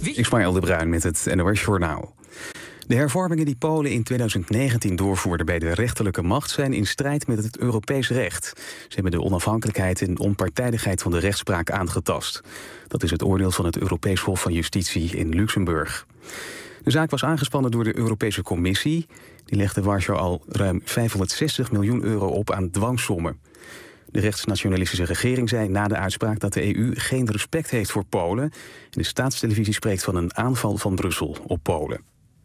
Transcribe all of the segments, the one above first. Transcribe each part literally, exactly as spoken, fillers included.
Ismaël de Bruin met het N O S-journaal. De hervormingen die Polen in tweeduizend negentien doorvoerde bij de rechterlijke macht zijn in strijd met het Europees recht. Ze hebben de onafhankelijkheid en onpartijdigheid van de rechtspraak aangetast. Dat is het oordeel van het Europees Hof van Justitie in Luxemburg. De zaak was aangespannen door de Europese Commissie. Die legde Warschau al ruim vijfhonderdzestig miljoen euro op aan dwangsommen. De rechtsnationalistische regering zei na de uitspraak dat de E U geen respect heeft voor Polen. En de staatstelevisie spreekt van een aanval van Brussel op Polen.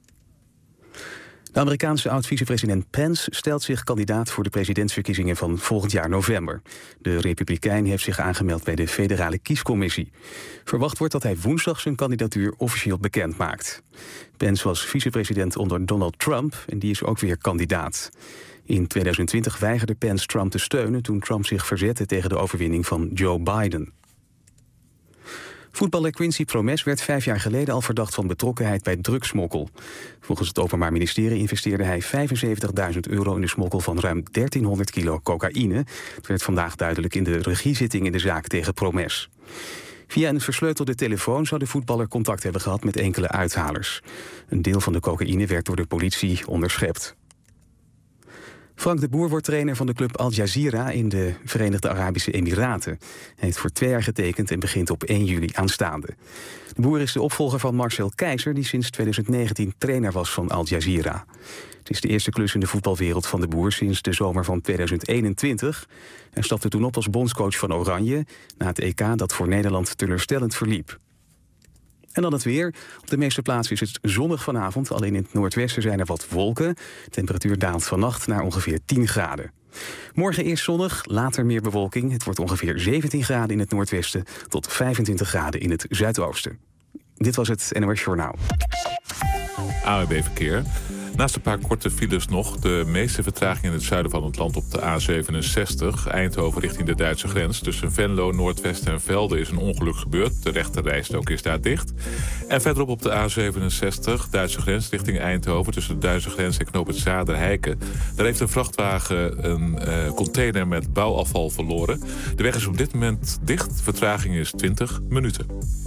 De Amerikaanse oud-vicepresident Pence stelt zich kandidaat voor de presidentsverkiezingen van volgend jaar november. De Republikein heeft zich aangemeld bij de federale kiescommissie. Verwacht wordt dat hij woensdag zijn kandidatuur officieel bekend maakt. Pence was vicepresident onder Donald Trump en die is ook weer kandidaat. In tweeduizend twintig weigerde Pence Trump te steunen toen Trump zich verzette tegen de overwinning van Joe Biden. Voetballer Quincy Promes werd vijf jaar geleden al verdacht van betrokkenheid bij drugsmokkel. Volgens het Openbaar Ministerie investeerde hij vijfenzeventigduizend euro in de smokkel van ruim dertienhonderd kilo cocaïne. Het werd vandaag duidelijk in de regiezitting in de zaak tegen Promes. Via een versleutelde telefoon zou de voetballer contact hebben gehad met enkele uithalers. Een deel van de cocaïne werd door de politie onderschept. Frank de Boer wordt trainer van de club Al Jazeera in de Verenigde Arabische Emiraten. Hij heeft voor twee jaar getekend en begint op één juli aanstaande. De Boer is de opvolger van Marcel Keizer, die sinds tweeduizend negentien trainer was van Al Jazeera. Het is de eerste klus in de voetbalwereld van de Boer sinds de zomer van tweeduizend eenentwintig. Hij stapte toen op als bondscoach van Oranje na het E K dat voor Nederland teleurstellend verliep. En dan het weer. Op de meeste plaatsen is het zonnig vanavond. Alleen in het noordwesten zijn er wat wolken. De temperatuur daalt vannacht naar ongeveer tien graden. Morgen eerst zonnig, later meer bewolking. Het wordt ongeveer zeventien graden in het noordwesten tot vijfentwintig graden in het zuidoosten. Dit was het N O S Journaal. A W B Verkeer. Naast een paar korte files nog de meeste vertraging in het zuiden van het land op de A zevenenzestig. Eindhoven richting de Duitse grens. Tussen Venlo, Noordwest en Velde is een ongeluk gebeurd. De rechterrijstrook is daar dicht. En verderop op de A zevenenzestig, Duitse grens richting Eindhoven. Tussen de Duitse grens en knoop het Zaderheiken. Daar heeft een vrachtwagen een uh, container met bouwafval verloren. De weg is op dit moment dicht. Vertraging is twintig minuten.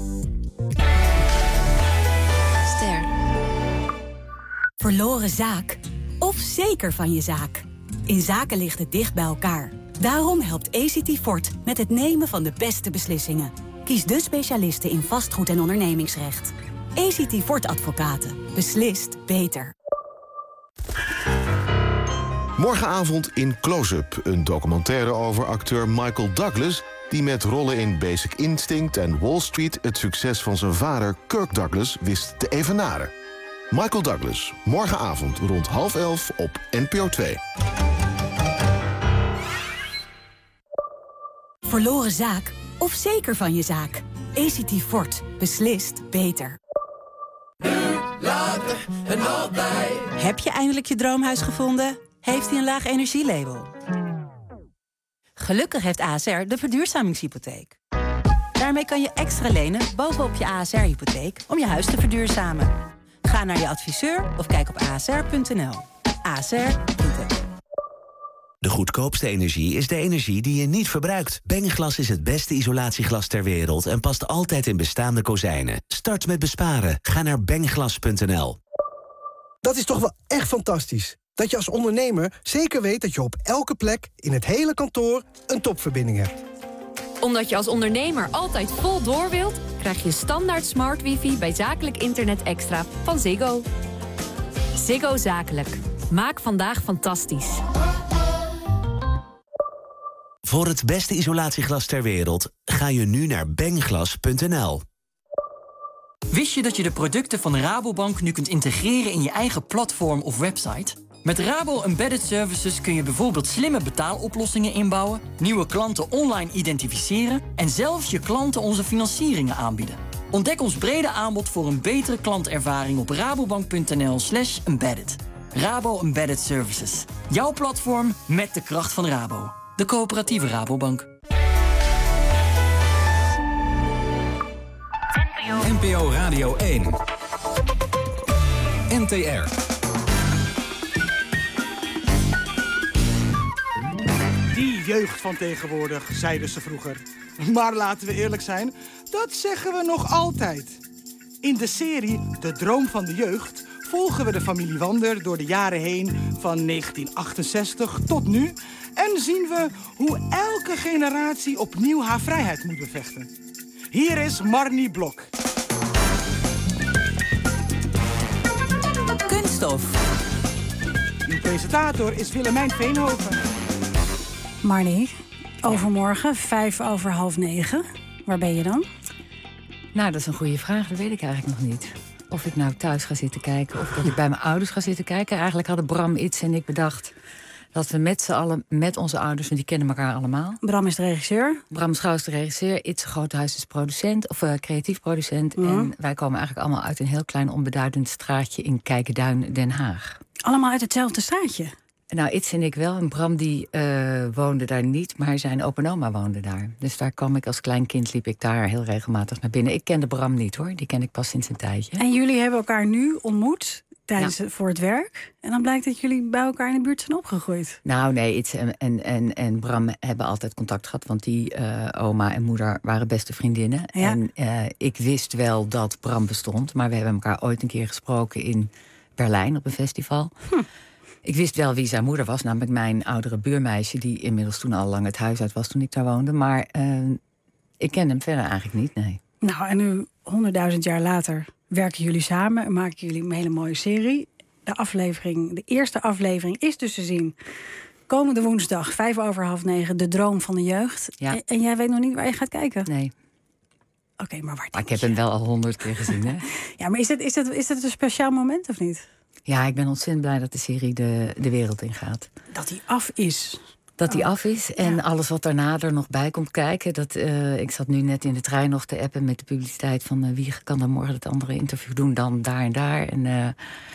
Verloren zaak of zeker van je zaak. In zaken ligt het dicht bij elkaar. Daarom helpt A C T Fort met het nemen van de beste beslissingen. Kies de specialisten in vastgoed en ondernemingsrecht. A C T Fort Advocaten. Beslist beter. Morgenavond in Close-up. Een documentaire over acteur Michael Douglas, die met rollen in Basic Instinct en Wall Street het succes van zijn vader Kirk Douglas wist te evenaren. Michael Douglas, morgenavond rond half elf op N P O twee. Verloren zaak of zeker van je zaak. A C T Fort. Beslist beter. Nu, later en altijd. Heb je eindelijk je droomhuis gevonden? Heeft hij een laag energielabel? Gelukkig heeft A S R de verduurzamingshypotheek. Daarmee kan je extra lenen bovenop je A S R-hypotheek om je huis te verduurzamen. Ga naar je adviseur of kijk op a s r punt n l. A S R doet het. De goedkoopste energie is de energie die je niet verbruikt. Bengglas is het beste isolatieglas ter wereld en past altijd in bestaande kozijnen. Start met besparen. Ga naar bengglas punt n l. Dat is toch wel echt fantastisch. Dat je als ondernemer zeker weet dat je op elke plek in het hele kantoor een topverbinding hebt. Omdat je als ondernemer altijd vol door wilt, krijg je standaard smart wifi bij zakelijk internet extra van Ziggo. Ziggo Zakelijk. Maak vandaag fantastisch. Voor het beste isolatieglas ter wereld ga je nu naar bengglas punt n l. Wist je dat je de producten van Rabobank nu kunt integreren in je eigen platform of website? Met Rabo Embedded Services kun je bijvoorbeeld slimme betaaloplossingen inbouwen, nieuwe klanten online identificeren en zelfs je klanten onze financieringen aanbieden. Ontdek ons brede aanbod voor een betere klantervaring op rabobank punt n l slash embedded. Rabo Embedded Services. Jouw platform met de kracht van Rabo. De coöperatieve Rabobank. N P O Radio één. N T R. Die jeugd van tegenwoordig, zeiden ze vroeger. Maar laten we eerlijk zijn, dat zeggen we nog altijd. In de serie De Droom van de Jeugd volgen we de familie Wander door de jaren heen van negentien achtenzestig tot nu en zien we hoe elke generatie opnieuw haar vrijheid moet bevechten. Hier is Marnie Blok. Kunststof. Uw presentator is Willemijn Veenhoven. Marnie, overmorgen, vijf over half negen. Waar ben je dan? Nou, dat is een goede vraag. Dat weet ik eigenlijk nog niet. Of ik nou thuis ga zitten kijken of dat ik bij mijn ouders ga zitten kijken. Eigenlijk hadden Bram Its en ik bedacht dat we met z'n allen, met onze ouders, want die kennen elkaar allemaal. Bram is de regisseur. Bram Schouw is de regisseur. Its Groothuis is producent, of uh, creatief producent. Mm-hmm. En wij komen eigenlijk allemaal uit een heel klein onbeduidend straatje in Kijkenduin, Den Haag. Allemaal uit hetzelfde straatje? Nou, Its en ik wel. En Bram die uh, woonde daar niet, maar zijn opa en oma woonde daar. Dus daar kwam ik als klein kind, liep ik daar heel regelmatig naar binnen. Ik kende Bram niet hoor, die ken ik pas sinds een tijdje. En jullie hebben elkaar nu ontmoet tijdens ja. voor het werk. En dan blijkt dat jullie bij elkaar in de buurt zijn opgegroeid. Nou nee, Its en, en, en, en Bram hebben altijd contact gehad. Want die uh, oma en moeder waren beste vriendinnen. Ja. En uh, ik wist wel dat Bram bestond. Maar we hebben elkaar ooit een keer gesproken in Berlijn op een festival. Hm. Ik wist wel wie zijn moeder was, namelijk mijn oudere buurmeisje, die inmiddels toen al lang het huis uit was toen ik daar woonde. Maar uh, ik ken hem verder eigenlijk niet, nee. Nou, en nu, honderdduizend jaar later, werken jullie samen en maken jullie een hele mooie serie. De aflevering, de eerste aflevering is dus te zien komende woensdag, vijf over half negen, De Droom van de Jeugd. Ja. En, en jij weet nog niet waar je gaat kijken? Nee. Oké, okay, maar waar maar ik heb hem wel al honderd keer gezien, hè? Ja, maar is het, is, het, is het een speciaal moment of niet? Ja, ik ben ontzettend blij dat de serie de, de wereld ingaat. Dat die af is. Dat die af is en ja. alles wat daarna er nog bij komt kijken. Dat, uh, ik zat nu net in de trein nog te appen met de publiciteit van... Uh, wie kan dan morgen het andere interview doen dan daar en daar. En, uh,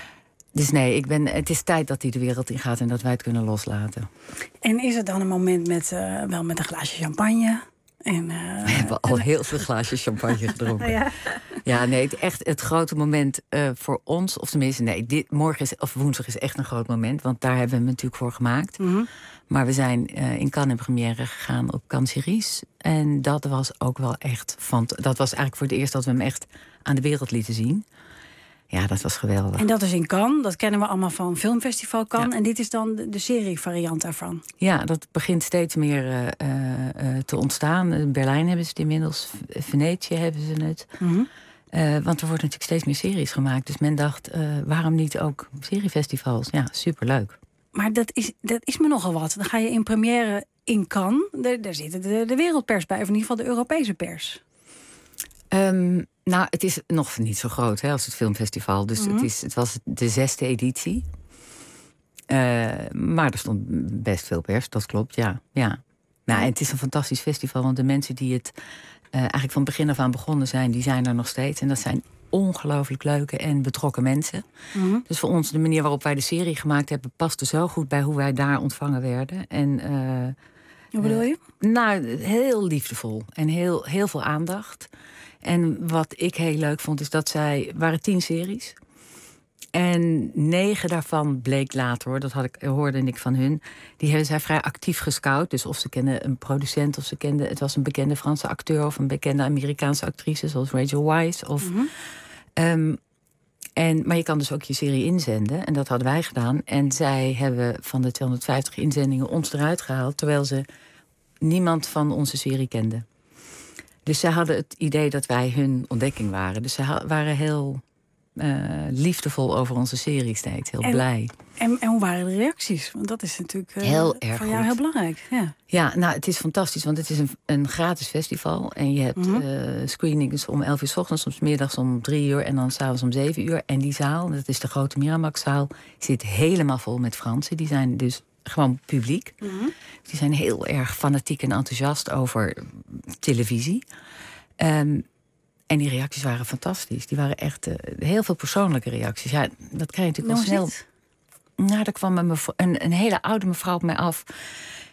dus nee, ik ben, het is tijd dat die de wereld ingaat en dat wij het kunnen loslaten. En is het dan een moment met, uh, wel met een glaasje champagne... En, uh, we hebben al heel veel glaasjes champagne gedronken. ja. ja, nee, het, echt het grote moment uh, voor ons, of tenminste, nee, dit, morgen is, of woensdag is echt een groot moment, want daar hebben we hem natuurlijk voor gemaakt. Mm-hmm. Maar we zijn uh, in Cannes in première gegaan op Cannes Series. En dat was ook wel echt, van, dat was eigenlijk voor het eerst dat we hem echt aan de wereld lieten zien. Ja, dat was geweldig. En dat is in Cannes, dat kennen we allemaal van Filmfestival Cannes. Ja. En dit is dan de, de serievariant daarvan. Ja, dat begint steeds meer uh, uh, te ontstaan. In Berlijn hebben ze het inmiddels, Venetië hebben ze het. Mm-hmm. Uh, want er worden natuurlijk steeds meer series gemaakt. Dus men dacht, uh, waarom niet ook seriefestivals? Ja, superleuk. Maar dat is, dat is me nogal wat. Dan ga je in première in Cannes. Daar, daar zit de, de wereldpers bij, of in ieder geval de Europese pers. Um, nou, het is nog niet zo groot hè, als het filmfestival. Dus mm-hmm. het, is, het was de zesde editie. Uh, maar er stond best veel pers, dat klopt, ja. ja. Nou, en het is een fantastisch festival, want de mensen die het uh, eigenlijk van begin af aan begonnen zijn, die zijn er nog steeds. En dat zijn ongelooflijk leuke en betrokken mensen. Mm-hmm. Dus voor ons, de manier waarop wij de serie gemaakt hebben, paste zo goed bij hoe wij daar ontvangen werden. En, uh, Hoe bedoel je? Uh, nou, heel liefdevol en heel, heel veel aandacht. En wat ik heel leuk vond, is dat zij... waren tien series. En negen daarvan bleek later, hoor, dat had ik, hoorde ik van hun... die hebben zij vrij actief gescout. Dus of ze kenden een producent, of ze kenden... het was een bekende Franse acteur of een bekende Amerikaanse actrice... zoals Rachel Weisz. Of, mm-hmm. um, en, maar je kan dus ook je serie inzenden. En dat hadden wij gedaan. En zij hebben van de tweehonderdvijftig inzendingen ons eruit gehaald... terwijl ze niemand van onze serie kenden. Dus ze hadden het idee dat wij hun ontdekking waren. Dus ze ha- waren heel uh, liefdevol over onze serie steeds. Heel en, blij. En, en hoe waren de reacties? Want dat is natuurlijk uh, heel erg voor jou goed. Heel belangrijk. Ja. ja, nou, het is fantastisch. Want het is een, een gratis festival. En je hebt mm-hmm. uh, screenings om elf uur 's ochtends, soms middags om drie uur... en dan s'avonds om zeven uur. En die zaal, dat is de grote Miramax-zaal... zit helemaal vol met Fransen. Die zijn dus... gewoon publiek. Mm-hmm. Die zijn heel erg fanatiek en enthousiast over televisie. Um, en die reacties waren fantastisch. Die waren echt uh, heel veel persoonlijke reacties. Ja, dat krijg je natuurlijk wel snel. Nou, daar kwam een, mevrouw, een, een hele oude mevrouw op mij af.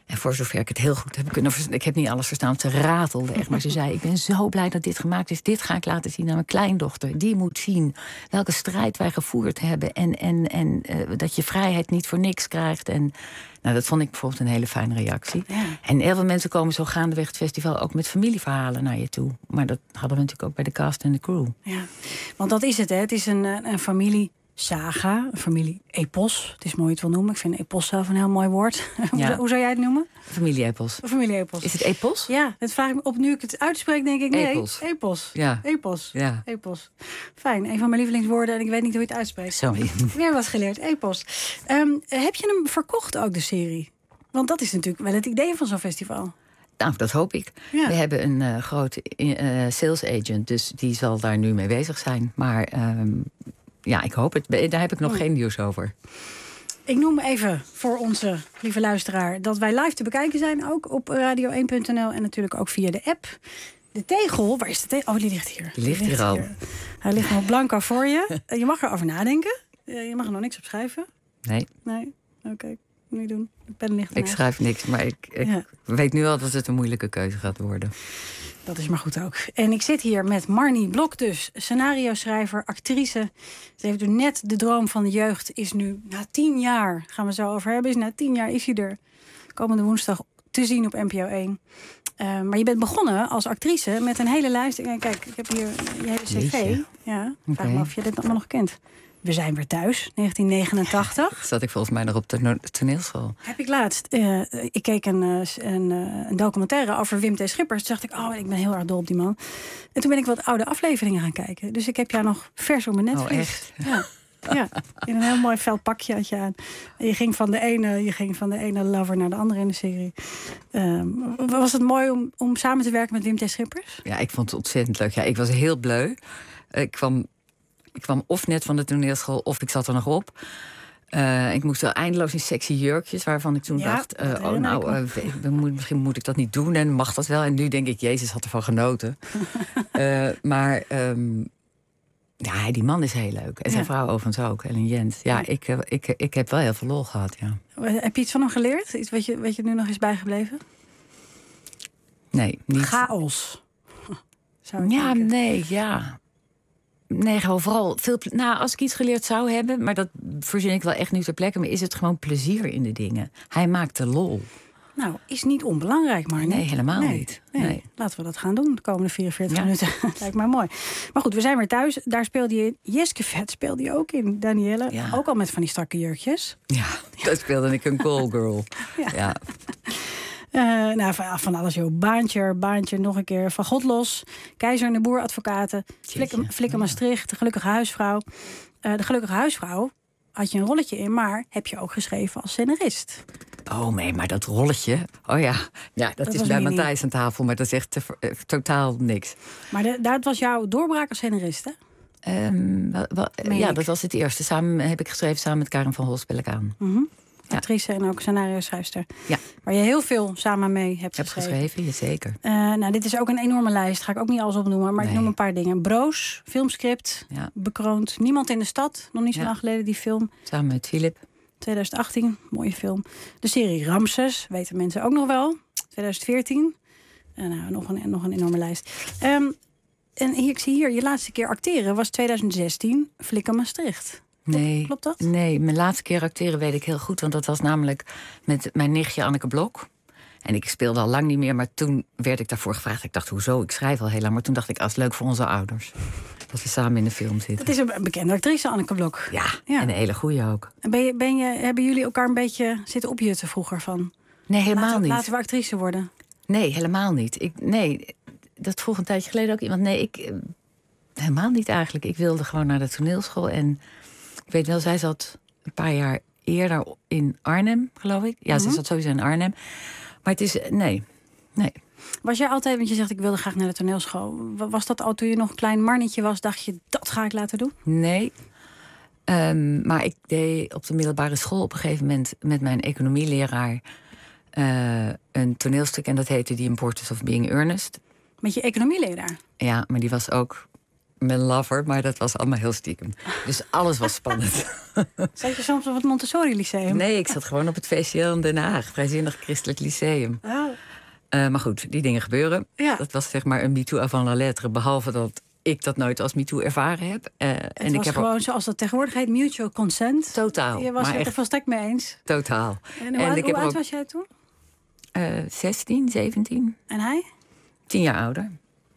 En voor zover ik het heel goed heb kunnen verstaan... ik heb niet alles verstaan, ze ratelde echt. Maar ze zei, ik ben zo blij dat dit gemaakt is. Dit ga ik laten zien aan mijn kleindochter. Die moet zien welke strijd wij gevoerd hebben. En, en, en uh, dat je vrijheid niet voor niks krijgt. En nou, dat vond ik bijvoorbeeld een hele fijne reactie. Ja. En heel veel mensen komen zo gaandeweg het festival... ook met familieverhalen naar je toe. Maar dat hadden we natuurlijk ook bij de cast en de crew. Ja, want dat is het, hè. Het is een, een familie... saga, een familie-epos. Het is mooi het wil noemen. Ik vind epos zelf een heel mooi woord. Ja. Hoe zou jij het noemen? Familie-epos. Familie-epos. Is het epos? Ja, dat vraag ik me op. Nu ik het uitspreek, denk ik nee. Epos. Epos. Ja. Epos. Ja. Epos. Fijn, een van mijn lievelingswoorden en ik weet niet hoe je het uitspreekt. Sorry. Weer wat geleerd. Epos. Um, heb je hem verkocht ook, de serie? Want dat is natuurlijk wel het idee van zo'n festival. Nou, dat hoop ik. Ja. We hebben een uh, grote uh, sales agent, dus die zal daar nu mee bezig zijn. Maar... Um, ja, ik hoop het. Daar heb ik nog oh. geen nieuws over. Ik noem even voor onze lieve luisteraar... dat wij live te bekijken zijn, ook op radio één punt n l... en natuurlijk ook via de app. De tegel, waar is de tegel? Oh, die ligt hier. Die ligt, die ligt hier al. Hier. Hij ligt nog blanco voor je. Je mag erover nadenken. Je mag er nog niks op schrijven. Nee. Nee, oké. Okay. Niet doen. De pen ligt ik schrijf niks, maar ik, ik ja. weet nu al dat het een moeilijke keuze gaat worden. Dat is maar goed ook. En ik zit hier met Marnie Blok dus, scenario-schrijver, actrice. Ze heeft nu net de droom van de jeugd, is nu na tien jaar, gaan we zo over hebben, is na tien jaar is hij er. Komende woensdag te zien op N P O één. Uh, maar je bent begonnen als actrice met een hele lijst. Kijk, ik heb hier je hele cv. Ja, vraag okay. me af of je dit allemaal nog kent. We zijn weer thuis, negentien negenentachtig. Zat ik volgens mij nog op de toneelschool. Heb ik laatst. Uh, ik keek een, een, een documentaire over Wim T. Schippers. Toen dacht ik, oh, ik ben heel erg dol op die man. En toen ben ik wat oude afleveringen gaan kijken. Dus ik heb jou nog vers op mijn netvlies. Oh, echt? Ja. Ja, in een heel mooi fel pakje had je aan. En je ging van de ene, je ging van de ene lover naar de andere in de serie. Um, was het mooi om, om samen te werken met Wim T. Schippers? Ja, ik vond het ontzettend leuk. Ja, ik was heel bleu. Ik kwam... Ik kwam of net van de toneelschool, of ik zat er nog op. Uh, ik moest wel eindeloos in sexy jurkjes, waarvan ik toen ja, dacht... Uh, oh, nou, uh, moet, misschien moet ik dat niet doen en mag dat wel. En nu denk ik, Jezus had ervan genoten. uh, maar um, ja, die man is heel leuk. En zijn ja. vrouw overigens ook, Ellen Jent. Ja, ja. Ik, ik, ik heb wel heel veel lol gehad, ja. Heb je iets van hem geleerd? Iets wat je, wat je nu nog is bijgebleven? Nee, niet. Chaos. Zou ik ja, denken. nee, ja... Nee, gewoon vooral veel. Nou, als ik iets geleerd zou hebben, maar dat verzin ik wel echt nu ter plekke, maar is het gewoon plezier in de dingen. Hij maakt de lol. Nou, is niet onbelangrijk, maar nee, helemaal nee, niet. Nee. Nee. Laten we dat gaan doen de komende vierenveertig ja. minuten. Lijkt mij mooi. Maar goed, we zijn weer thuis. Daar speelde je Jeske Vet, speelde je ook in, Danielle. Ja. Ook al met van die strakke jurkjes. Ja, dat speelde ik een call girl. Ja. ja. Uh, nou, van, van alles, joh. Baantje, baantje, nog een keer. Van God los. Keizer en de Boer advocaten. Flikker, Flikker Maastricht, de gelukkige huisvrouw. Uh, de gelukkige huisvrouw had je een rolletje in, maar heb je ook geschreven als scenarist. Oh nee, maar dat rolletje... Oh ja, ja dat, dat is bij Matthijs aan tafel, maar dat is echt te, uh, totaal niks. Maar de, dat was jouw doorbraak als scenarist, hè? Um, wel, wel, ja, dat was het eerste. Samen heb ik geschreven samen met Karen van Holspellekaan. Mm-hmm. Ja. Actrice en ook scenario-schrijfster. Ja. Waar je heel veel samen mee hebt heb geschreven. geschreven, jazeker. Uh, nou, dit is ook een enorme lijst. Ga ik ook niet alles opnoemen, maar nee. ik noem een paar dingen. Broos, filmscript, ja. bekroond. Niemand in de stad, nog niet zo ja. lang geleden die film. Samen met Philip. twintig achttien, mooie film. De serie Ramses, weten mensen ook nog wel. twintig veertien. Uh, nou, nog een, nog een enorme lijst. Um, en hier, ik zie hier, je laatste keer acteren was twintig zestien, Flikker Maastricht. Nee, klopt dat? Nee, mijn laatste keer acteren weet ik heel goed. Want dat was namelijk met mijn nichtje Anneke Blok. En ik speelde al lang niet meer, maar toen werd ik daarvoor gevraagd. Ik dacht, hoezo? Ik schrijf al heel lang. Maar toen dacht ik, als leuk voor onze ouders. Dat we samen in de film zitten. Dat is een bekende actrice, Anneke Blok. Ja, ja. En een hele goeie ook. En ben je, ben je, hebben jullie elkaar een beetje zitten opjutten vroeger van? Nee, helemaal laten we, niet. Laten we actrice worden? Nee, helemaal niet. Ik, nee, dat vroeg een tijdje geleden ook iemand. Nee, ik helemaal niet eigenlijk. Ik wilde gewoon naar de toneelschool en... Ik weet wel, zij zat een paar jaar eerder in Arnhem, geloof ik. Ja, mm-hmm. Ze zat sowieso in Arnhem. Maar het is, nee, nee. Was jij altijd, want je zegt ik wilde graag naar de toneelschool. Was dat al toen je nog een klein mannetje was, dacht je dat ga ik laten doen? Nee. Um, maar ik deed op de middelbare school op een gegeven moment met mijn economieleraar uh, een toneelstuk. En dat heette The Importance of Being Earnest. Met je economieleraar? Ja, maar die was ook... mijn lover, maar dat was allemaal heel stiekem. Dus alles was spannend. Zat je soms op het Montessori Lyceum? Nee, ik zat gewoon op het V C L in Den Haag. Vrijzinnig Christelijk Lyceum. Oh. Uh, maar goed, die dingen gebeuren. Ja. Dat was zeg maar een MeToo avant la lettre. Behalve dat ik dat nooit als MeToo ervaren heb. Uh, het en was ik heb gewoon er... zoals dat tegenwoordig heet, mutual consent. Totaal. Je was maar het er volstrekt mee eens. Totaal. En hoe, en ik hoe heb oud ook... was jij toen? Uh, zestien, zeventien. En hij? Tien jaar ouder.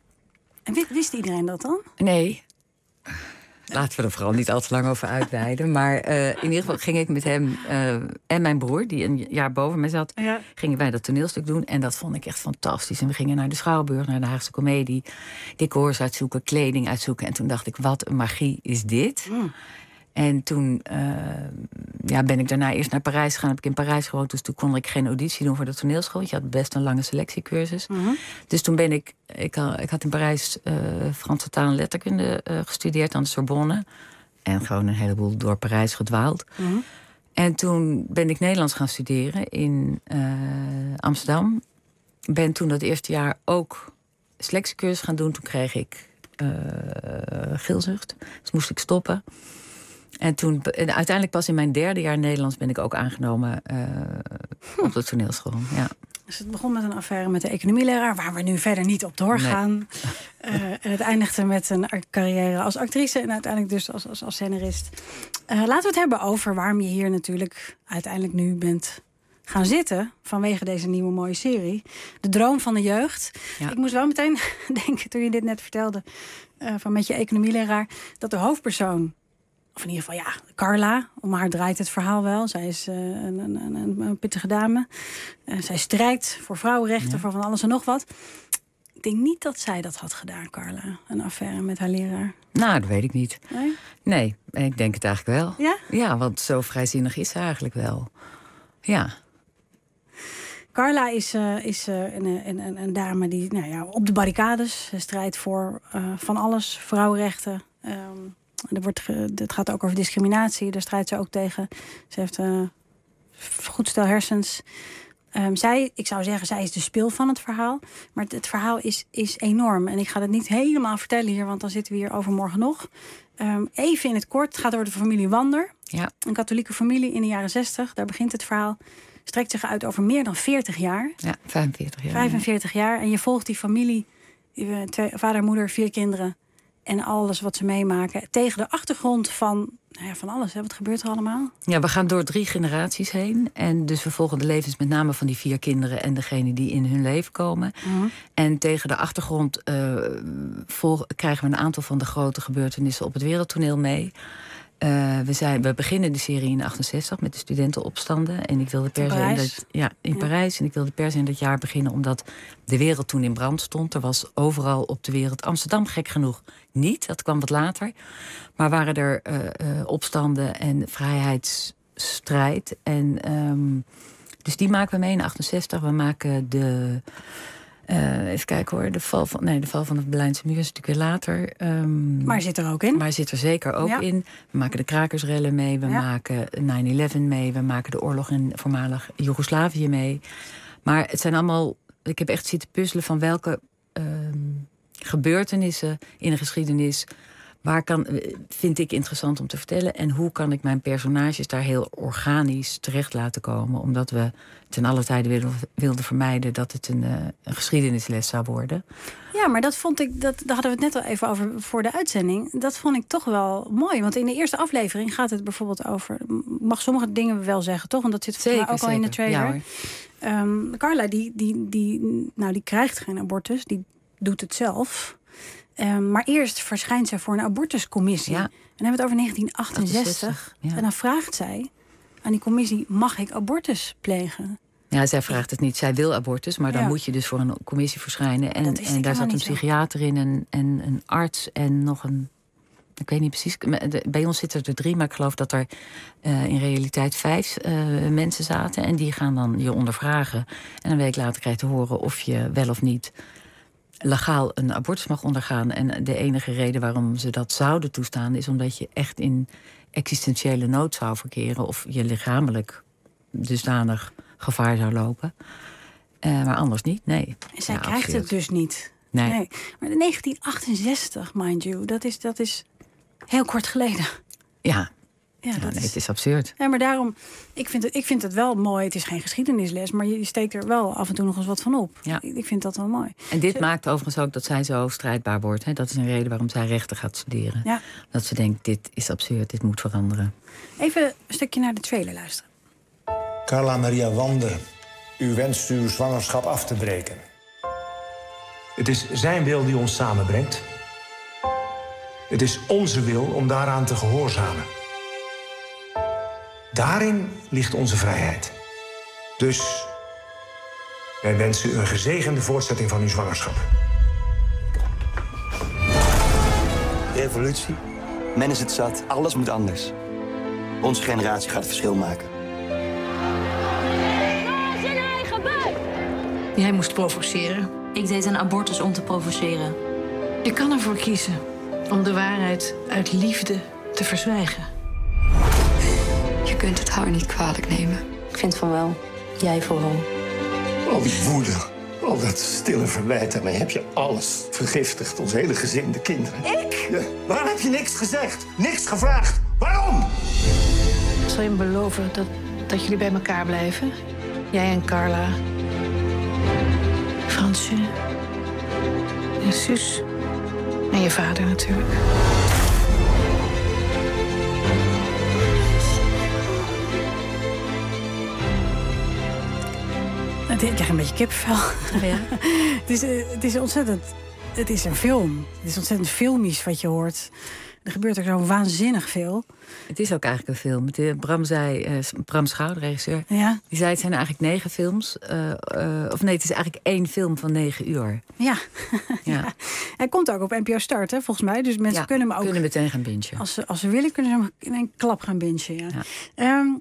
En wist, wist iedereen dat dan? Nee. Laten we er vooral niet al te lang over uitweiden. Maar uh, in ieder geval ging ik met hem uh, en mijn broer, die een jaar boven mij zat, ja. gingen wij dat toneelstuk doen. En dat vond ik echt fantastisch. En we gingen naar de Schouwburg, naar de Haagse Comedie, decors uitzoeken, kleding uitzoeken. En toen dacht ik, wat een magie is dit? Mm. En toen uh, ja, ben ik daarna eerst naar Parijs gegaan. Heb ik in Parijs gewoond. Dus toen kon ik geen auditie doen voor de toneelschool. Want je had best een lange selectiecursus. Mm-hmm. Dus toen ben ik... Ik, had, ik had in Parijs uh, Franse taal en letterkunde uh, gestudeerd aan de Sorbonne. En gewoon een heleboel door Parijs gedwaald. Mm-hmm. En toen ben ik Nederlands gaan studeren in uh, Amsterdam. Ben toen dat eerste jaar ook selectiecursus gaan doen. Toen kreeg ik uh, geelzucht. Dus moest ik stoppen. En toen, en uiteindelijk pas in mijn derde jaar Nederlands ben ik ook aangenomen uh, hm. op de toneelschool. Ja. Dus het begon met een affaire met de economieleraar, waar we nu verder niet op doorgaan. Nee. Uh, en het eindigde met een carrière als actrice en uiteindelijk dus als, als, als scenarist. Uh, laten we het hebben over waarom je hier natuurlijk uiteindelijk nu bent gaan zitten vanwege deze nieuwe mooie serie. De droom van de jeugd. Ja. Ik moest wel meteen denken toen je dit net vertelde, uh, van met je economieleraar, dat de hoofdpersoon, of in ieder geval, ja, Carla, om haar draait het verhaal wel. Zij is uh, een, een, een, een pittige dame. Uh, zij strijdt voor vrouwenrechten, ja. voor van alles en nog wat. Ik denk niet dat zij dat had gedaan, Carla. Een affaire met haar leraar. Nou, dat weet ik niet. Nee? Nee, ik denk het eigenlijk wel. Ja? Ja, want zo vrijzinnig is ze eigenlijk wel. Ja. Carla is, uh, is uh, een, een, een dame die nou ja, op de barricades strijdt voor uh, van alles. Vrouwenrechten. Um, Er wordt ge, het gaat ook over discriminatie. Daar strijdt ze ook tegen. Ze heeft een uh, goed stel hersens. Um, zij, ik zou zeggen, zij is de spil van het verhaal. Maar het, het verhaal is, is enorm. En ik ga het niet helemaal vertellen hier, want dan zitten we hier overmorgen nog. Um, even in het kort. Het gaat over de familie Wander. Ja. Een katholieke familie in de jaren zestig. Daar begint het verhaal. Strekt zich uit over meer dan veertig jaar. Ja, vijfenveertig jaar. vijfenveertig jaar. En je volgt die familie. Twee, vader, moeder, vier kinderen. En alles wat ze meemaken. Tegen de achtergrond van, nou ja, van alles. Hè. Wat gebeurt er allemaal? Ja, we gaan door drie generaties heen. En dus we volgen de levens met name van die vier kinderen en degenen die in hun leven komen. Mm-hmm. En tegen de achtergrond uh, volg, krijgen we een aantal van de grote gebeurtenissen op het wereldtoneel mee. Uh, we, zijn, we beginnen de serie in achtenzestig met de studentenopstanden. En ik wilde per se in, dat, ja, in ja. Parijs. En ik wilde per se in dat jaar beginnen omdat de wereld toen in brand stond. Er was overal op de wereld, Amsterdam gek genoeg niet, dat kwam wat later. Maar waren er uh, uh, opstanden en vrijheidsstrijd. En um, dus die maken we mee in achtenzestig. We maken de... Uh, even kijken hoor, de val van, nee, de val van de Berlijnse muur is natuurlijk weer later. Um, maar zit er ook in? Maar zit er zeker ook ja. in. We maken de krakersrellen mee, we ja. maken nine eleven mee, we maken de oorlog in voormalig Joegoslavië mee. Maar het zijn allemaal, ik heb echt zitten puzzelen van welke um, gebeurtenissen in de geschiedenis, waar kan, vind ik interessant om te vertellen en hoe kan ik mijn personages daar heel organisch terecht laten komen, omdat we ten alle tijde wilden, wilden vermijden dat het een, uh, een geschiedenisles zou worden. Ja, maar dat vond ik, dat, daar hadden we het net al even over voor de uitzending. Dat vond ik toch wel mooi, want in de eerste aflevering gaat het bijvoorbeeld over, mag sommige dingen wel zeggen, toch? Want dat zit volgens mij ook zeker. al in de trailer. Ja, um, Carla, die, die, die, nou, die krijgt geen abortus, die doet het zelf. Um, maar eerst verschijnt zij voor een abortuscommissie. Ja. En dan hebben we het over negentien achtenzestig. Ja. En dan vraagt zij aan die commissie, mag ik abortus plegen? Ja, zij vraagt het niet. Zij wil abortus, maar dan ja. moet je dus voor een commissie verschijnen. En, en daar zat een zo. psychiater in en, en een arts en nog een... Ik weet niet precies. Bij ons zitten er drie, maar ik geloof dat er uh, in realiteit vijf uh, mensen zaten. En die gaan dan je ondervragen. En een week later krijg je te horen of je wel of niet legaal een abortus mag ondergaan. En de enige reden waarom ze dat zouden toestaan is omdat je echt in existentiële nood zou verkeren of je lichamelijk dusdanig gevaar zou lopen. Uh, maar anders niet, nee. En zij ja, krijgt absoluut. het dus niet. Nee. nee. Maar negentien achtenzestig, mind you, dat is, dat is heel kort geleden. Ja. Ja, Ja, dat nee, is... het is absurd. Ja, maar daarom, ik vind, het, ik vind het wel mooi. Het is geen geschiedenisles, maar je steekt er wel af en toe nog eens wat van op. Ja. Ik, ik vind dat wel mooi. En dit Ze... maakt overigens ook dat zij zo strijdbaar wordt. Hè? Dat is een reden waarom zij rechten gaat studeren. Ja. Dat ze denkt, dit is absurd, dit moet veranderen. Even een stukje naar de trailer luisteren. Carla Maria Wande, u wenst uw zwangerschap af te breken. Het is zijn wil die ons samenbrengt. Het is onze wil om daaraan te gehoorzamen. Daarin ligt onze vrijheid. Dus wij wensen u een gezegende voortzetting van uw zwangerschap. Revolutie. Men is het zat. Alles moet anders. Onze generatie gaat het verschil maken. Jij moest provoceren. Ik deed een abortus om te provoceren. Je kan ervoor kiezen om de waarheid uit liefde te verzwijgen. Je kunt het haar niet kwalijk nemen. Ik vind van wel. Jij vooral. Al die woede, al dat stille verwijt. Daarmee heb je alles vergiftigd. Ons hele gezin, de kinderen. Ik? Ja, waarom heb je niks gezegd? Niks gevraagd? Waarom? Zal je me beloven dat, dat jullie bij elkaar blijven? Jij en Carla. Fransje. En Suus. En je vader natuurlijk. Ik krijg een beetje kippenvel. Ja. het, is, het is ontzettend... Het is een film. Het is ontzettend filmisch wat je hoort. Er gebeurt ook zo waanzinnig veel. Het is ook eigenlijk een film. De Bram zei, uh, Bram Schouw, de regisseur, ja. die zei het zijn eigenlijk negen films. Uh, uh, of nee, het is eigenlijk één film van negen uur. Ja. ja. ja. Hij komt ook op N P O Start, hè, volgens mij. Dus mensen ja, kunnen hem ook... kunnen meteen gaan bingen. Als ze, als ze willen, kunnen ze hem in een klap gaan bingen, ja. ja. Um,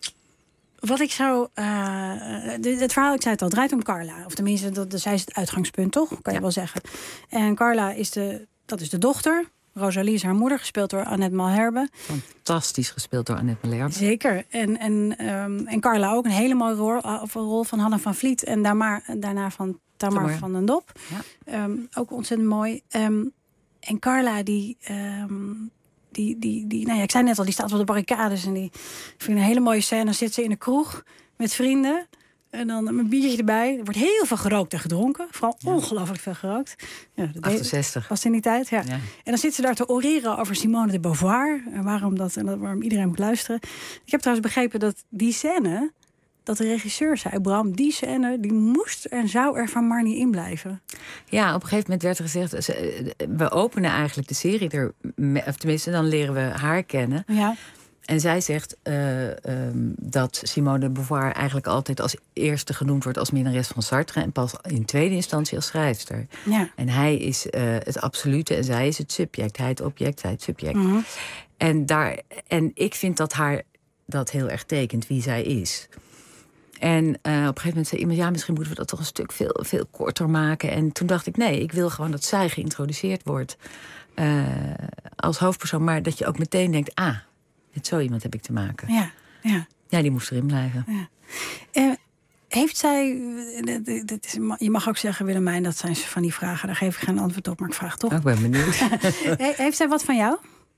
Wat ik zou... Uh, het verhaal, ik zei het al, draait om Carla. Of tenminste, dat, zij is het uitgangspunt, toch? Kan je ja. wel zeggen. En Carla is de, dat is de dochter. Rosalie is haar moeder, gespeeld door Annette Malherbe. Fantastisch gespeeld door Annette Malherbe. Zeker. En, en, um, en Carla ook een hele mooie rol, of een rol van Hanna van Vliet. En daarna, daarna van Tamar Tamar. van den Dop. Ja. Um, ook ontzettend mooi. Um, en Carla, die... Um, Die, die, die, nou ja, ik zei net al, die staat op de barricades. En die ik vind een hele mooie scène. Dan zit ze in de kroeg met vrienden. En dan een biertje erbij. Er wordt heel veel gerookt en gedronken. Vooral ja. ongelooflijk veel gerookt. Ja, dat achtenzestig. Was in die tijd, ja. ja. En dan zit ze daar te oreren over Simone de Beauvoir. En waarom, dat, en dat, waarom iedereen moet luisteren. Ik heb trouwens begrepen dat die scène... dat de regisseur zei, Bram, die scène... die moest en zou er van Marnie in blijven. Ja, op een gegeven moment werd er gezegd... we openen eigenlijk de serie er... of tenminste, dan leren we haar kennen. Ja. En zij zegt uh, um, dat Simone de Beauvoir... eigenlijk altijd als eerste genoemd wordt als minnares van Sartre... en pas in tweede instantie als schrijfster. Ja. En hij is uh, het absolute en zij is het subject. Hij het object, zij het subject. Mm-hmm. En, daar, en ik vind dat haar dat heel erg tekent, wie zij is... En uh, op een gegeven moment zei iemand... ja, misschien moeten we dat toch een stuk veel, veel korter maken. En toen dacht ik, nee, ik wil gewoon dat zij geïntroduceerd wordt... Uh, als hoofdpersoon, maar dat je ook meteen denkt... ah, met zo iemand heb ik te maken. Ja, ja. Ja, die moest erin blijven. Ja. Uh, heeft zij... Dit is, je mag ook zeggen, Willemijn, dat zijn van die vragen. Daar geef ik geen antwoord op, maar ik vraag toch. Oh, ik ben benieuwd. Heeft zij wat van jou?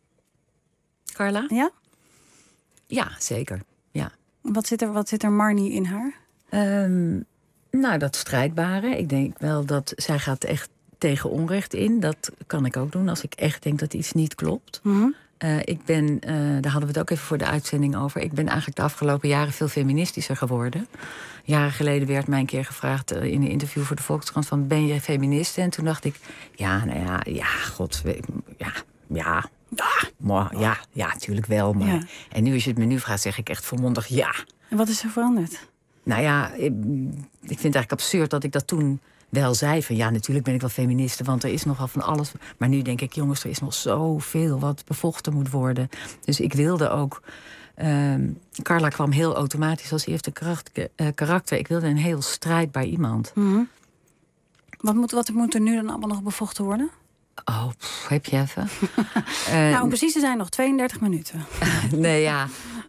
Carla? Ja? Ja, zeker. Ja. Wat zit er, wat zit er Marnie in haar? Um, nou, dat strijdbare. Ik denk wel dat zij gaat echt tegen onrecht in. Dat kan ik ook doen als ik echt denk dat iets niet klopt. Mm-hmm. Uh, ik ben, uh, daar hadden we het ook even voor de uitzending over... ik ben eigenlijk de afgelopen jaren veel feministischer geworden. Jaren geleden werd mij een keer gevraagd... Uh, in een interview voor de Volkskrant van... ben je feministe? En toen dacht ik, ja, nou ja, ja, god, ja, ja... Ja, maar, ja, ja, natuurlijk wel. Maar. Ja. En nu als je het me nu vraagt, zeg ik echt volmondig ja. En wat is er veranderd? Nou ja, ik, ik vind het eigenlijk absurd dat ik dat toen wel zei. Van ja, natuurlijk ben ik wel feministe, want er is nogal van alles. Maar nu denk ik, jongens, er is nog zoveel wat bevochten moet worden. Dus ik wilde ook... Um, Carla kwam heel automatisch als eerste karakter. Uh, karakter. Ik wilde een heel strijdbaar iemand. Mm-hmm. Wat, moet, wat moet er nu dan allemaal nog bevochten worden? Oh, pff, heb je even? uh, nou, om precies te zijn, nog tweeëndertig minuten. Nee, ja.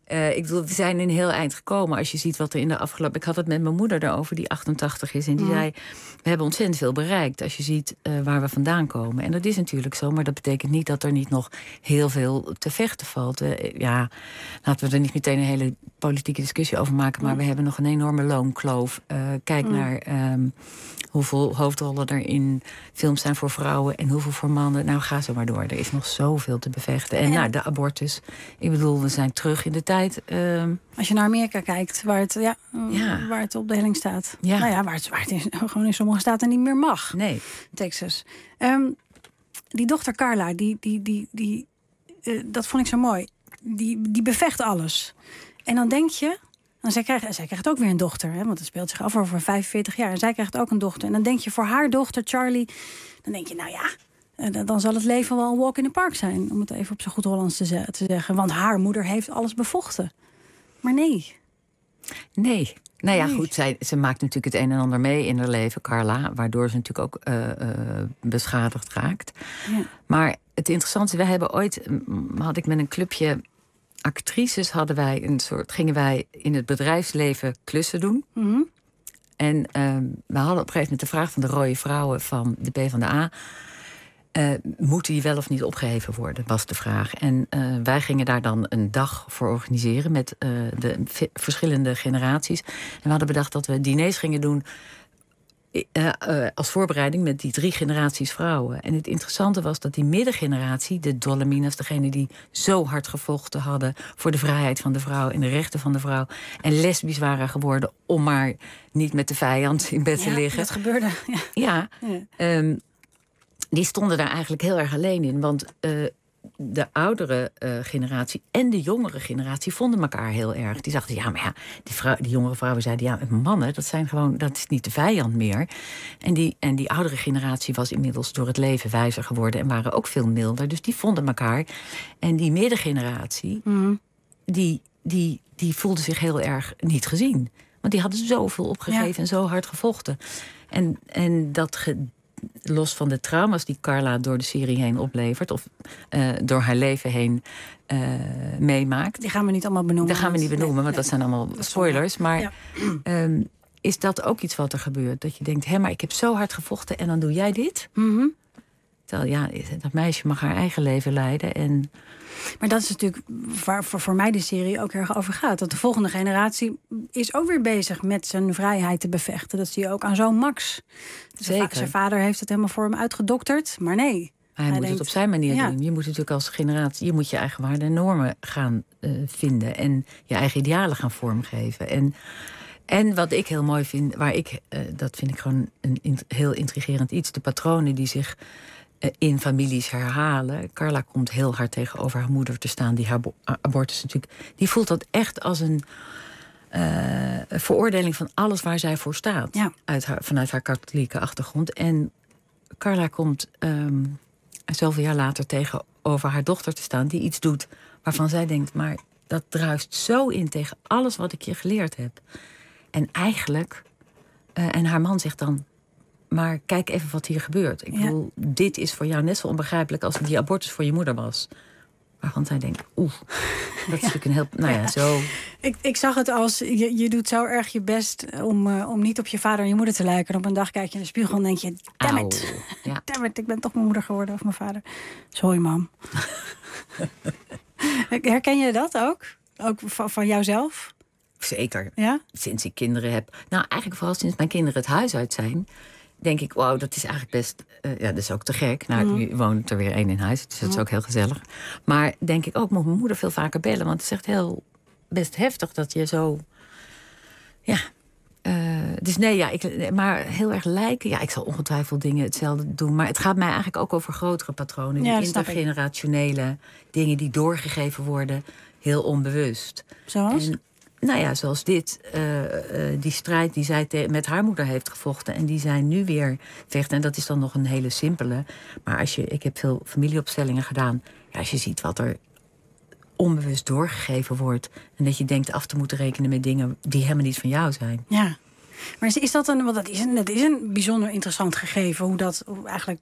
Uh, ik bedoel, we zijn een heel eind gekomen als je ziet wat er in de afgelopen... Ik had het met mijn moeder erover, die achtentachtig is. En die mm. zei, we hebben ontzettend veel bereikt als je ziet uh, waar we vandaan komen. En dat is natuurlijk zo, maar dat betekent niet dat er niet nog heel veel te vechten valt. Uh, ja, laten we er niet meteen een hele politieke discussie over maken... maar mm. we hebben nog een enorme loonkloof. Uh, kijk mm. naar um, hoeveel hoofdrollen er in films zijn voor vrouwen... en hoeveel voor mannen. Nou, ga zo maar door. Er is nog zoveel te bevechten. En ja. nou, de abortus. Ik bedoel, we zijn terug in de tijd. Uh, Als je naar Amerika kijkt, waar het, ja, ja. Waar het op de helling staat. Ja. Nou ja, waar het, waar het in, gewoon in sommige staten niet meer mag. Nee. Texas. Um, die dochter Carla, die, die, die, die, uh, dat vond ik zo mooi. Die, die bevecht alles. En dan denk je... En zij, krijgt, zij krijgt ook weer een dochter, hè, want het speelt zich af over vijfenveertig jaar. En zij krijgt ook een dochter. En dan denk je voor haar dochter, Charlie... dan denk je, nou ja, dan zal het leven wel een walk in the park zijn. Om het even op zo goed Hollands te, ze- te zeggen. Want haar moeder heeft alles bevochten. Maar nee. Nee. Nou ja, nee. goed, zij, ze maakt natuurlijk het een en ander mee in haar leven, Carla. Waardoor ze natuurlijk ook uh, uh, beschadigd raakt. Ja. Maar het interessante, wij hebben ooit... had ik met een clubje... actrices hadden wij een soort, gingen wij in het bedrijfsleven klussen doen. Mm-hmm. En uh, we hadden op een gegeven moment de vraag van de rode vrouwen van de PvdA... Uh, moeten die wel of niet opgeheven worden, was de vraag. En uh, wij gingen daar dan een dag voor organiseren met uh, de v- verschillende generaties. En we hadden bedacht dat we diners gingen doen... Uh, uh, als voorbereiding met die drie generaties vrouwen. En het interessante was dat die middengeneratie, de Dolominas, degene die zo hard gevochten hadden voor de vrijheid van de vrouw en de rechten van de vrouw, en lesbisch waren geworden om maar niet met de vijand in bed ja, te liggen. Dat gebeurde. Ja, ja, ja. Um, die stonden daar eigenlijk heel erg alleen in. Want uh, de oudere uh, generatie en de jongere generatie vonden elkaar heel erg. Die dachten, ja, maar ja, die, vrouw, die jongere vrouwen zeiden... ja, mannen, dat zijn gewoon, dat is niet de vijand meer. En die, en die oudere generatie was inmiddels door het leven wijzer geworden... en waren ook veel milder, dus die vonden elkaar. En die middengeneratie, mm. die, die, die voelde zich heel erg niet gezien. Want die hadden zoveel opgegeven ja. en zo hard gevochten. En, en dat... Ge, los van de trauma's die Carla door de serie heen oplevert... of uh, door haar leven heen uh, meemaakt. Die gaan we niet allemaal benoemen. Die gaan we niet benoemen, nee, want nee. dat zijn allemaal spoilers. Maar ja. um, is dat ook iets wat er gebeurt? Dat je denkt, hé, maar ik heb zo hard gevochten... en dan doe jij dit? Mm-hmm. Terwijl, ja, dat meisje mag haar eigen leven leiden en... Maar dat is natuurlijk waar voor, voor mij de serie ook erg over gaat. Dat de volgende generatie is ook weer bezig met zijn vrijheid te bevechten. Dat zie je ook aan zo'n Max. Zeker. Va- zijn vader heeft het helemaal voor hem uitgedokterd, maar nee. Hij, hij moet denkt, het op zijn manier ja. doen. Je moet natuurlijk als generatie, je moet je eigen waarden en normen gaan uh, vinden. En je eigen idealen gaan vormgeven. En, en wat ik heel mooi vind, waar ik, uh, dat vind ik gewoon een in, heel intrigerend iets. De patronen die zich in families herhalen. Carla komt heel hard tegenover haar moeder te staan... die haar bo- abortus natuurlijk... die voelt dat echt als een uh, veroordeling van alles waar zij voor staat. Ja. Uit haar, vanuit haar katholieke achtergrond. En Carla komt um, zoveel jaar later tegenover haar dochter te staan... die iets doet waarvan zij denkt... maar dat druist zo in tegen alles wat ik je geleerd heb. En eigenlijk... Uh, en haar man zegt dan... maar kijk even wat hier gebeurt. Ik ja. bedoel, dit is voor jou net zo onbegrijpelijk... als die abortus voor je moeder was. Waarvan zij denkt, oeh, dat is ja. natuurlijk een heel... Nou ja, ja. zo... Ik, ik zag het als, je, je doet zo erg je best... Om, uh, om niet op je vader en je moeder te lijken. En op een dag kijk je in de spiegel en denk je... damn it, ja. damn it, ik ben toch mijn moeder geworden of mijn vader. Sorry, mam. Herken je dat ook? Ook van, van jouzelf? Zeker. Ja? Sinds ik kinderen heb. Nou, eigenlijk vooral sinds mijn kinderen het huis uit zijn... denk ik, wauw, dat is eigenlijk best... Uh, ja, dat is ook te gek. Nou, mm. nu woont er weer één in huis, dus dat is ook heel gezellig. Maar denk ik ook, moet mijn moeder veel vaker bellen... want het is echt heel best heftig dat je zo... Ja, uh, dus nee, ja, ik, maar heel erg lijken... Ja, ik zal ongetwijfeld dingen hetzelfde doen... maar het gaat mij eigenlijk ook over grotere patronen. Ja, die intergenerationele dingen die doorgegeven worden... heel onbewust. Zoals? En, nou ja, zoals dit, uh, uh, die strijd die zij te- met haar moeder heeft gevochten... en die zij nu weer vecht. En dat is dan nog een hele simpele. Maar als je, ik heb veel familieopstellingen gedaan. Ja, als je ziet wat er onbewust doorgegeven wordt... en dat je denkt af te moeten rekenen met dingen die helemaal niet van jou zijn. Ja, maar is, is dat een... Want dat is een, dat is een bijzonder interessant gegeven... hoe dat hoe eigenlijk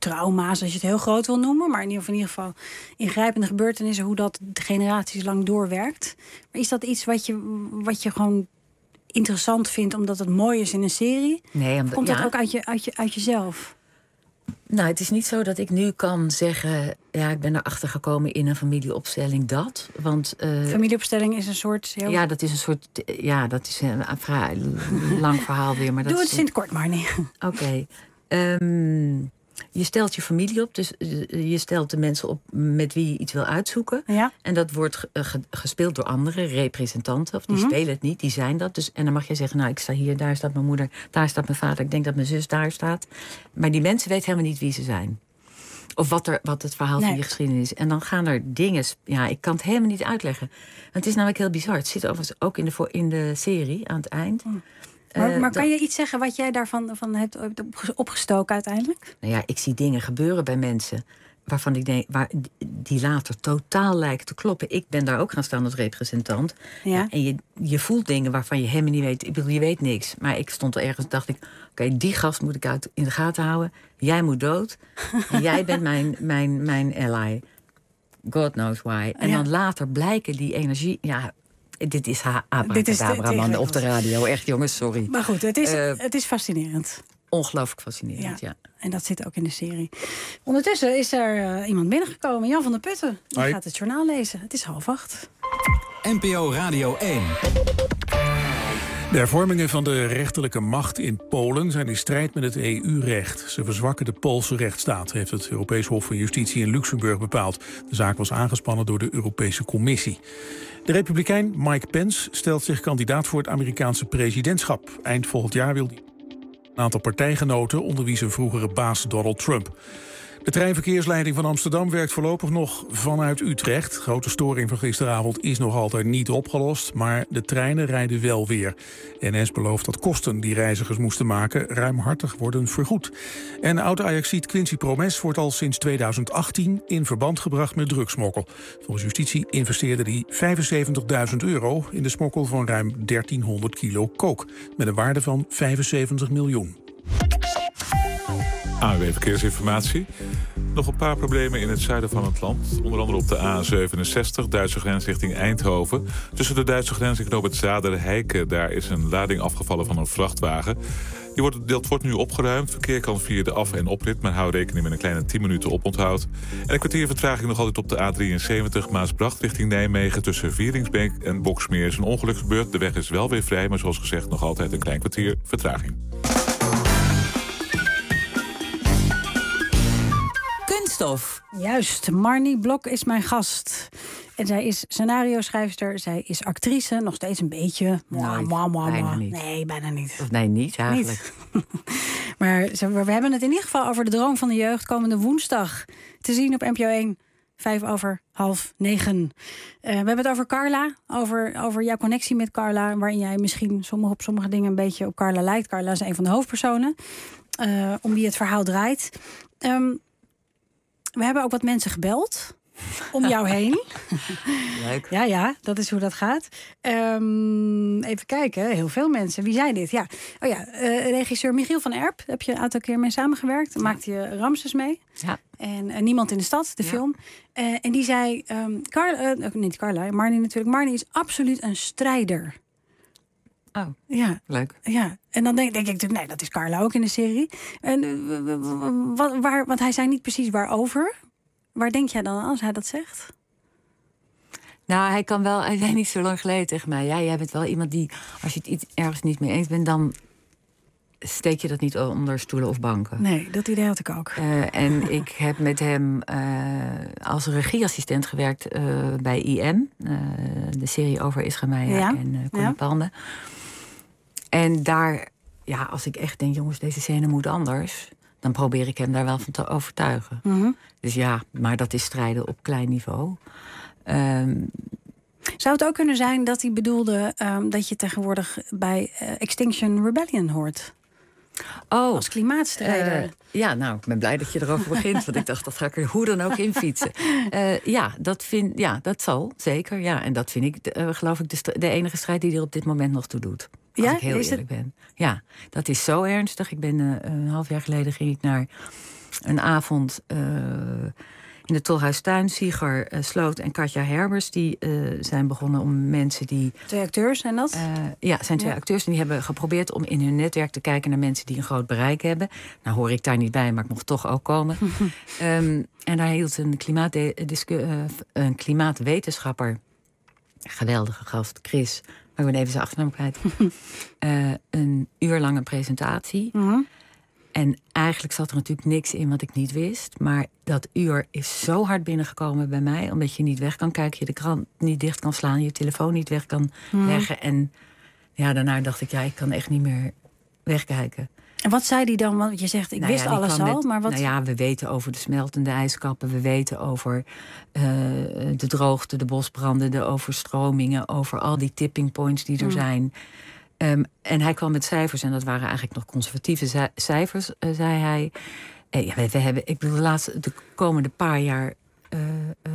trauma's, als je het heel groot wil noemen. Maar in ieder geval, in ieder geval ingrijpende gebeurtenissen, hoe dat generaties lang doorwerkt. Maar is dat iets wat je, wat je gewoon interessant vindt omdat het mooi is in een serie? Nee, omdat, Komt dat ja. ook uit, je, uit, je, uit jezelf? Nou, het is niet zo dat ik nu kan zeggen, ja, ik ben erachter gekomen in een familieopstelling dat. Want, uh, familieopstelling is een soort... Heel... Ja, dat is een soort... Ja, dat is een, een vrij lang verhaal weer. Maar dat Doe het is, Sint kort maar niet. Oké. Okay. Um, je stelt je familie op, dus je stelt de mensen op met wie je iets wil uitzoeken. Ja. En dat wordt ge- gespeeld door andere representanten. Of die Mm-hmm. spelen het niet, die zijn dat. Dus, en dan mag je zeggen, nou, ik sta hier, daar staat mijn moeder, daar staat mijn vader. Ik denk dat mijn zus daar staat. Maar die mensen weten helemaal niet wie ze zijn. Of wat, er, wat het verhaal nee. van je geschiedenis is. En dan gaan er dingen... Ja, ik kan het helemaal niet uitleggen. Want het is namelijk heel bizar. Het zit overigens ook in de, in de serie aan het eind. Mm. Maar, uh, maar kan dat, je iets zeggen wat jij daarvan van hebt opgestoken uiteindelijk? Nou ja, ik zie dingen gebeuren bij mensen waarvan ik denk, waar, die later totaal lijken te kloppen. Ik ben daar ook gaan staan als representant. Ja. Ja, en je, je voelt dingen waarvan je helemaal niet weet. Ik bedoel, je weet niks. Maar ik stond er ergens, dacht ik, oké, okay, die gast moet ik uit in de gaten houden. Jij moet dood. En jij bent mijn, mijn, mijn ally. God knows why. En ja. dan later blijken die energie... Ja, dit is abracadabra op de radio. Echt, jongens, sorry. Maar goed, het is, uh, het is fascinerend. Ongelooflijk fascinerend, ja. ja. En dat zit ook in de serie. Ondertussen is er uh, iemand binnengekomen. Jan van der Putten. Die Hoi. gaat het journaal lezen. Het is half acht. N P O Radio één. De hervormingen van de rechterlijke macht in Polen zijn in strijd met het E U-recht. Ze verzwakken de Poolse rechtsstaat, heeft het Europees Hof van Justitie in Luxemburg bepaald. De zaak was aangespannen door de Europese Commissie. De republikein Mike Pence stelt zich kandidaat voor het Amerikaanse presidentschap. Eind volgend jaar wil hij een aantal partijgenoten, onder wie zijn vroegere baas Donald Trump. De treinverkeersleiding van Amsterdam werkt voorlopig nog vanuit Utrecht. Grote storing van gisteravond is nog altijd niet opgelost, maar de treinen rijden wel weer. N S belooft dat kosten die reizigers moesten maken ruimhartig worden vergoed. En oud-Ajaxiet Quincy Promes wordt al sinds tweeduizend achttien in verband gebracht met drugsmokkel. Volgens justitie investeerde hij vijfenzeventigduizend euro in de smokkel van ruim dertienhonderd kilo coke, met een waarde van vijfenzeventig miljoen. A N W Verkeersinformatie. Nog een paar problemen in het zuiden van het land. Onder andere op de A zevenenzestig, Duitse grens richting Eindhoven. Tussen de Duitse grens en knoop het Zaderheiken, daar is een lading afgevallen van een vrachtwagen. Die wordt, dat wordt nu opgeruimd. Verkeer kan via de af- en oprit, maar hou rekening met een kleine tien minuten oponthoud. En een kwartier vertraging nog altijd op de A drieënzeventig, Maasbracht richting Nijmegen. Tussen Vieringsbeek en Boksmeer is een ongeluk gebeurd. De weg is wel weer vrij, maar zoals gezegd nog altijd een klein kwartier vertraging. Kunststof. Juist, Marnie Blok is mijn gast. En zij is scenario-schrijfster, zij is actrice, nog steeds een beetje. Nooit, mwah, mwah, bijna mwah. niet. Nee, bijna niet. Of nee, niet eigenlijk. Niet. Maar we hebben het in ieder geval over de droom van de jeugd komende woensdag. Te zien op N P O één, vijf over half negen. Uh, we hebben het over Carla, over, over jouw connectie met Carla, waarin jij misschien sommige, op sommige dingen een beetje op Carla lijkt. Carla is een van de hoofdpersonen, uh, om wie het verhaal draait. Um, We hebben ook wat mensen gebeld om jou heen. Leuk. Ja, ja, dat is hoe dat gaat. Um, even kijken, heel veel mensen. Wie zijn dit? Ja, oh ja, uh, regisseur Michiel van Erp. Heb je een aantal keer mee samengewerkt. Ja. Maakte je Ramses mee. Ja. En uh, Niemand in de Stad, de ja. film. Uh, en die zei, um, Carla, uh, niet Carla, Marnie natuurlijk. Marnie is absoluut een strijder. Oh, ja. Leuk. Ja, en dan denk, denk ik natuurlijk, nee, dat is Carla ook in de serie. En, uh, wat, waar, want hij zei niet precies waarover. Waar denk jij dan aan als hij dat zegt? Nou, hij kan wel, hij zei niet zo lang geleden tegen mij. Ja, jij bent wel iemand die, als je het iets ergens niet mee eens bent, dan steek je dat niet onder stoelen of banken. Nee, dat idee had ik ook. Uh, en ik heb met hem uh, als regieassistent gewerkt uh, bij I M. Uh, de serie over Isra Meijer ja. en uh, Connie ja. Palme. En daar, ja, als ik echt denk, jongens, deze scène moet anders, dan probeer ik hem daar wel van te overtuigen. Mm-hmm. Dus ja, maar dat is strijden op klein niveau. Um, Zou het ook kunnen zijn dat hij bedoelde um, dat je tegenwoordig bij uh, Extinction Rebellion hoort? Oh, als klimaatstrijder. Uh, ja, nou, ik ben blij dat je erover begint. Want ik dacht, dat ga ik er hoe dan ook in fietsen. Uh, ja, dat vind, ja, dat zal, zeker. Ja, en dat vind ik, uh, geloof ik, de, de enige strijd die er op dit moment nog toe doet. Als ja, ik heel eerlijk het... ben. Ja, dat is zo ernstig. Ik ben uh, een half jaar geleden ging ik naar een avond uh, in de Tolhuistuin. Sieger uh, Sloot en Katja Herbers, die uh, zijn begonnen om mensen die... Twee acteurs zijn dat? Uh, ja, zijn twee ja. acteurs. En die hebben geprobeerd om in hun netwerk te kijken naar mensen die een groot bereik hebben. Nou hoor ik daar niet bij, maar ik mocht toch ook komen. um, en daar hield een, klimaatdiscu- uh, een klimaatwetenschapper, geweldige gast, Chris, maar ik ben even zijn achternaam kwijt, uh, een uur lange presentatie. Mm-hmm. En eigenlijk zat er natuurlijk niks in wat ik niet wist. Maar dat uur is zo hard binnengekomen bij mij, omdat je niet weg kan kijken, je de krant niet dicht kan slaan, je telefoon niet weg kan mm. leggen. En ja, daarna dacht ik, ja, ik kan echt niet meer wegkijken. En wat zei die dan? Want je zegt, ik nou wist ja, alles al, met, maar wat... Nou ja, we weten over de smeltende ijskappen, we weten over uh, de droogte, de bosbranden, de overstromingen, over al die tipping points die er mm. zijn. Um, en hij kwam met cijfers, en dat waren eigenlijk nog conservatieve cijfers, uh, zei hij. Uh, ja, we, we hebben, ik bedoel, de, laatste, de komende paar jaar uh, uh,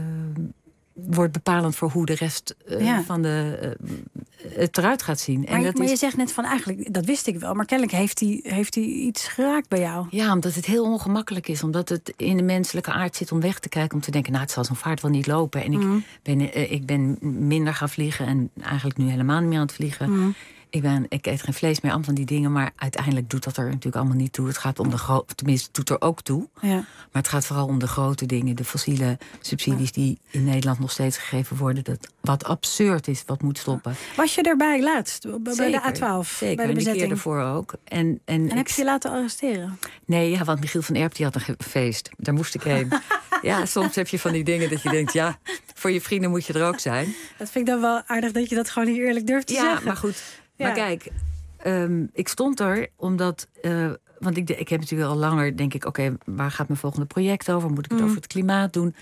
wordt bepalend voor hoe de rest uh, ja. van de uh, het eruit gaat zien. Maar, en dat maar is... je zegt net van eigenlijk, dat wist ik wel, maar kennelijk heeft hij, heeft hij iets geraakt bij jou. Ja, omdat het heel ongemakkelijk is, omdat het in de menselijke aard zit om weg te kijken, om te denken, nou, het zal zo'n vaart wel niet lopen. En ik, mm. ben, uh, ik ben minder gaan vliegen en eigenlijk nu helemaal niet meer aan het vliegen. Mm. Ik, ben, ik eet geen vlees meer, aan van die dingen. Maar uiteindelijk doet dat er natuurlijk allemaal niet toe. Het gaat om de grote, tenminste, het doet er ook toe. Ja. Maar het gaat vooral om de grote dingen. De fossiele subsidies ja. die in Nederland nog steeds gegeven worden. Dat, wat absurd is, wat moet stoppen. Was je erbij laatst? Bij zeker, de A twaalf? Zeker, bij de bezetting? En de keer ervoor ook. En, en, en heb je je laten arresteren? Nee, ja, want Michiel van Erp die had een feest. Daar moest ik heen. Ja, soms heb je van die dingen dat je denkt, ja, voor je vrienden moet je er ook zijn. Dat vind ik dan wel aardig dat je dat gewoon niet eerlijk durft te ja, zeggen. Ja, maar goed. Ja. Maar kijk, um, ik stond er omdat... Uh, want ik, ik heb natuurlijk al langer, denk ik, oké, okay, waar gaat mijn volgende project over? Moet ik het mm. over het klimaat doen?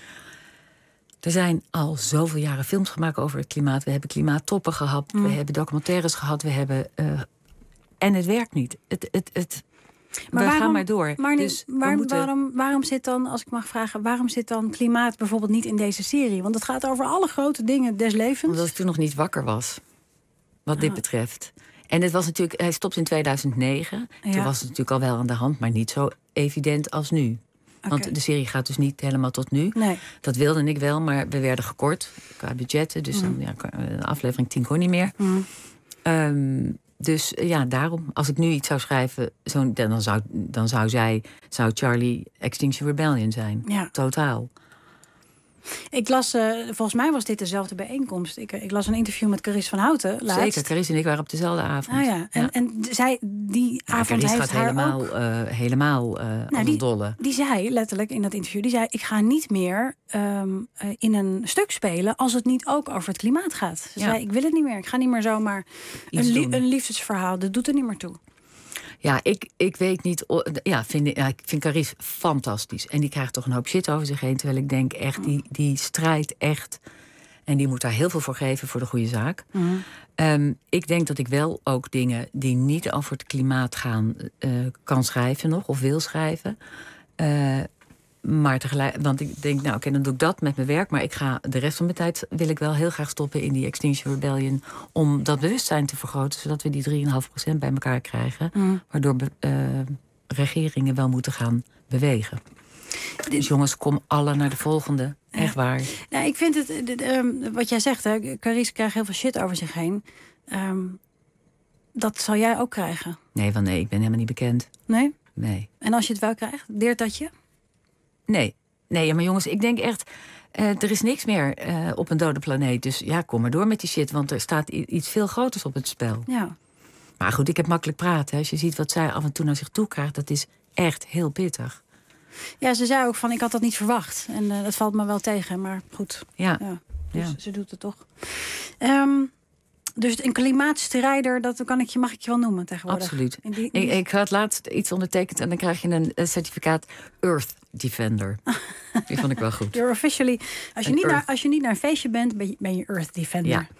Er zijn al zoveel jaren films gemaakt over het klimaat. We hebben klimaattoppen gehad, mm. we hebben documentaires gehad, we hebben... Uh, en het werkt niet. Het, het, het, maar we waarom, gaan maar door. Maar niet, dus waar, moeten... waarom, waarom zit dan, als ik mag vragen, waarom zit dan klimaat bijvoorbeeld niet in deze serie? Want het gaat over alle grote dingen des levens. Omdat ik toen nog niet wakker was. Wat ah. dit betreft. En het was natuurlijk, hij stopt in tweeduizend negen. Ja. Toen was het natuurlijk al wel aan de hand, maar niet zo evident als nu. Okay. Want de serie gaat dus niet helemaal tot nu. Nee. Dat wilde ik wel, maar we werden gekort qua budgetten. Dus mm. dan, ja, de aflevering tien kon niet meer. Mm. Um, dus ja, daarom. Als ik nu iets zou schrijven, zo, dan, zou, dan zou zij, zou Charlie Extinction Rebellion zijn. Ja. Totaal. Ik las, uh, volgens mij was dit dezelfde bijeenkomst. Ik, ik las een interview met Carice van Houten laatst. Zeker, Carice en ik waren op dezelfde avond. Ah, ja. En, ja. en zij, die ja, avond Carice heeft gaat haar helemaal, ook... Uh, helemaal uh, nou, die, dolle. Die zei letterlijk in dat interview, die zei, ik ga niet meer um, uh, in een stuk spelen als het niet ook over het klimaat gaat. Ze ja. zei, ik wil het niet meer. Ik ga niet meer zomaar een, li- een liefdesverhaal, dat doet er niet meer toe. Ja, ik, ik weet niet... Ja, vind, ja, ik vind Carice fantastisch. En die krijgt toch een hoop shit over zich heen. Terwijl ik denk echt, die, die strijdt echt. En die moet daar heel veel voor geven voor de goede zaak. Mm. Um, ik denk dat ik wel ook dingen die niet over het klimaat gaan... Uh, kan schrijven nog, of wil schrijven. Uh, maar tegelijk... Want ik denk, nou oké, okay, dan doe ik dat met mijn werk. Maar ik ga de rest van mijn tijd wil ik wel heel graag stoppen in die Extinction Rebellion. Om dat bewustzijn te vergroten, zodat we die drie komma vijf procent bij elkaar krijgen. Mm. Waardoor uh, regeringen wel moeten gaan bewegen. Dus jongens, kom alle naar de volgende. Echt waar. Nou, ik vind het, de, de, um, wat jij zegt, hè, Carice krijgt heel veel shit over zich heen. Um, dat zal jij ook krijgen. Nee, want nee, ik ben helemaal niet bekend. Nee? Nee. En als je het wel krijgt, deert dat je? Nee, nee, maar jongens, ik denk echt... Uh, er is niks meer uh, op een dode planeet. Dus ja, kom maar door met die shit. Want er staat i- iets veel groters op het spel. Ja. Maar goed, ik heb makkelijk praten. Hè. Als je ziet wat zij af en toe naar zich toe krijgt... dat is echt heel pittig. Ja, ze zei ook van, ik had dat niet verwacht. En uh, dat valt me wel tegen, maar goed. Ja. ja. Dus ja. ze doet het toch. Um, dus een klimaatstrijder, dat kan ik je, mag ik je wel noemen tegenwoordig. Absoluut. Die, die... Ik, ik had laatst iets ondertekend en dan krijg je een, een certificaat Earth Defender. Die vond ik wel goed. You're officially, als, je niet naar, als je niet naar een feestje bent, ben je, ben je Earth Defender. Ja.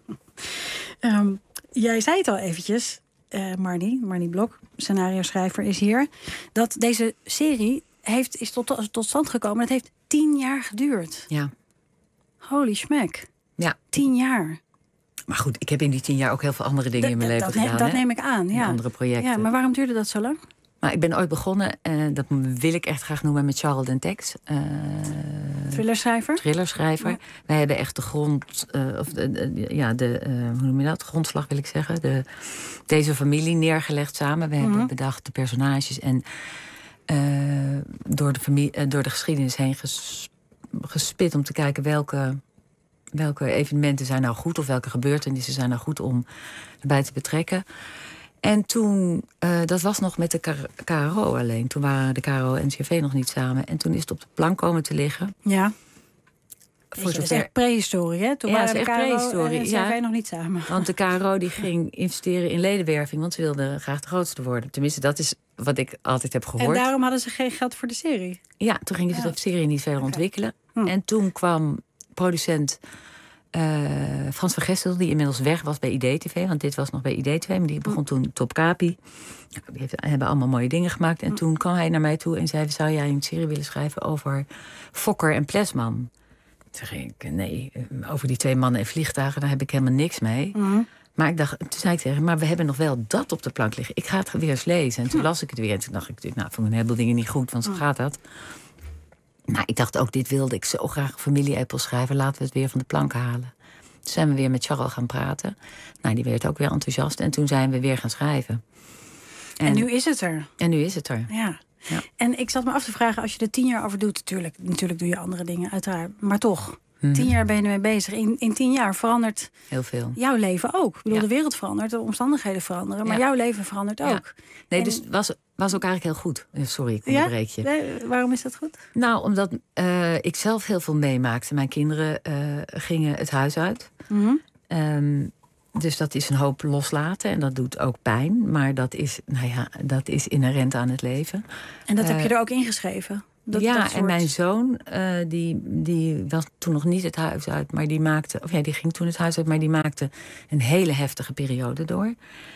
um, jij zei het al eventjes, uh, Marnie, Marnie Blok, scenario-schrijver, is hier. Dat deze serie heeft, is tot, tot stand gekomen. Het heeft tien jaar geduurd. Ja. Holy smack. Ja. Tien jaar. Maar goed, ik heb in die tien jaar ook heel veel andere dingen D- in mijn dat leven ne- gedaan. Dat hè? neem ik aan, ja. In andere projecten. Ja, maar waarom duurde dat zo lang? Maar ik ben ooit begonnen, uh, dat wil ik echt graag noemen, met Charles Dentex. Uh, thrillerschrijver? Thrillerschrijver. Ja. Wij hebben echt de grond, uh, of de, de, ja, de, uh, hoe noem je dat? Grondslag wil ik zeggen. De, deze familie neergelegd samen. We mm-hmm. hebben bedacht de personages en uh, door, de familie, uh, door de geschiedenis heen ges, gespit om te kijken welke, welke evenementen zijn nou goed of welke gebeurtenissen zijn nou goed om erbij te betrekken. En toen, uh, dat was nog met de K R O alleen. Toen waren de K R O en N C R V nog niet samen. En toen is het op de plank komen te liggen. Ja. Voor dat is echt prehistorie, hè? Toen ja, waren de K R O en N C R V ja, nog niet samen. Want de K R O die ging investeren in ledenwerving, want ze wilden graag de grootste worden. Tenminste, dat is wat ik altijd heb gehoord. En daarom hadden ze geen geld voor de serie? Ja, toen gingen ze ja. de serie niet verder okay. ontwikkelen. Hm. En toen kwam producent Uh, Frans van Gestel, die inmiddels weg was bij I D T V, want dit was nog bij I D T V, maar die begon toen Top Capi. Die heeft, hebben allemaal mooie dingen gemaakt. En toen kwam hij naar mij toe en zei: zou jij een serie willen schrijven over Fokker en Plesman? Toen zei ik: nee, over die twee mannen en vliegtuigen, daar heb ik helemaal niks mee. Mm-hmm. Maar ik dacht, toen zei ik tegen hem: maar we hebben nog wel dat op de plank liggen. Ik ga het weer eens lezen. En toen las ik het weer en toen dacht ik: nou, vond een heleboel dingen niet goed, want zo gaat dat. Maar ik dacht ook, dit wilde ik zo graag een familie-epos schrijven. Laten we het weer van de plank halen. Toen zijn we weer met Charles gaan praten. Nou, die werd ook weer enthousiast. En toen zijn we weer gaan schrijven. En, en nu is het er. En nu is het er. Ja. ja. En ik zat me af te vragen, als je er tien jaar over doet... Natuurlijk, natuurlijk doe je andere dingen, uiteraard. Maar toch, mm-hmm. tien jaar ben je ermee bezig. In, in tien jaar verandert heel veel. Jouw leven ook. Ik bedoel, ja. de wereld verandert, de omstandigheden veranderen. Maar ja. jouw leven verandert ook. Ja. Nee, en... dus was... was ook eigenlijk heel goed. Sorry, ik onderbreek je. Ja? Nee, waarom is dat goed? Nou, omdat uh, ik zelf heel veel meemaakte. Mijn kinderen uh, gingen het huis uit. Mm-hmm. Um, dus dat is een hoop loslaten. En dat doet ook pijn. Maar dat is, nou ja, dat is inherent aan het leven. En dat uh, heb je er ook ingeschreven? Dat, ja, dat soort... en mijn zoon, uh, die, die was toen nog niet het huis uit. Maar die maakte, of ja, die ging toen het huis uit. Maar die maakte een hele heftige periode door.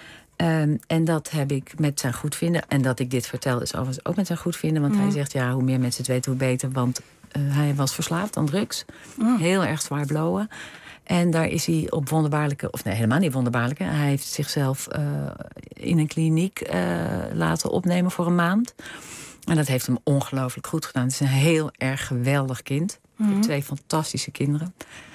Um, en dat heb ik met zijn goedvinden. En dat ik dit vertel is overigens ook met zijn goedvinden. Want mm. hij zegt, ja, hoe meer mensen het weten, hoe beter. Want uh, hij was verslaafd aan drugs. Mm. Heel erg zwaar blowen. En daar is hij op wonderbaarlijke... of nee, helemaal niet wonderbaarlijke. Hij heeft zichzelf uh, in een kliniek uh, laten opnemen voor een maand. En dat heeft hem ongelooflijk goed gedaan. Het is een heel erg geweldig kind. Mm. Ik heb twee fantastische kinderen.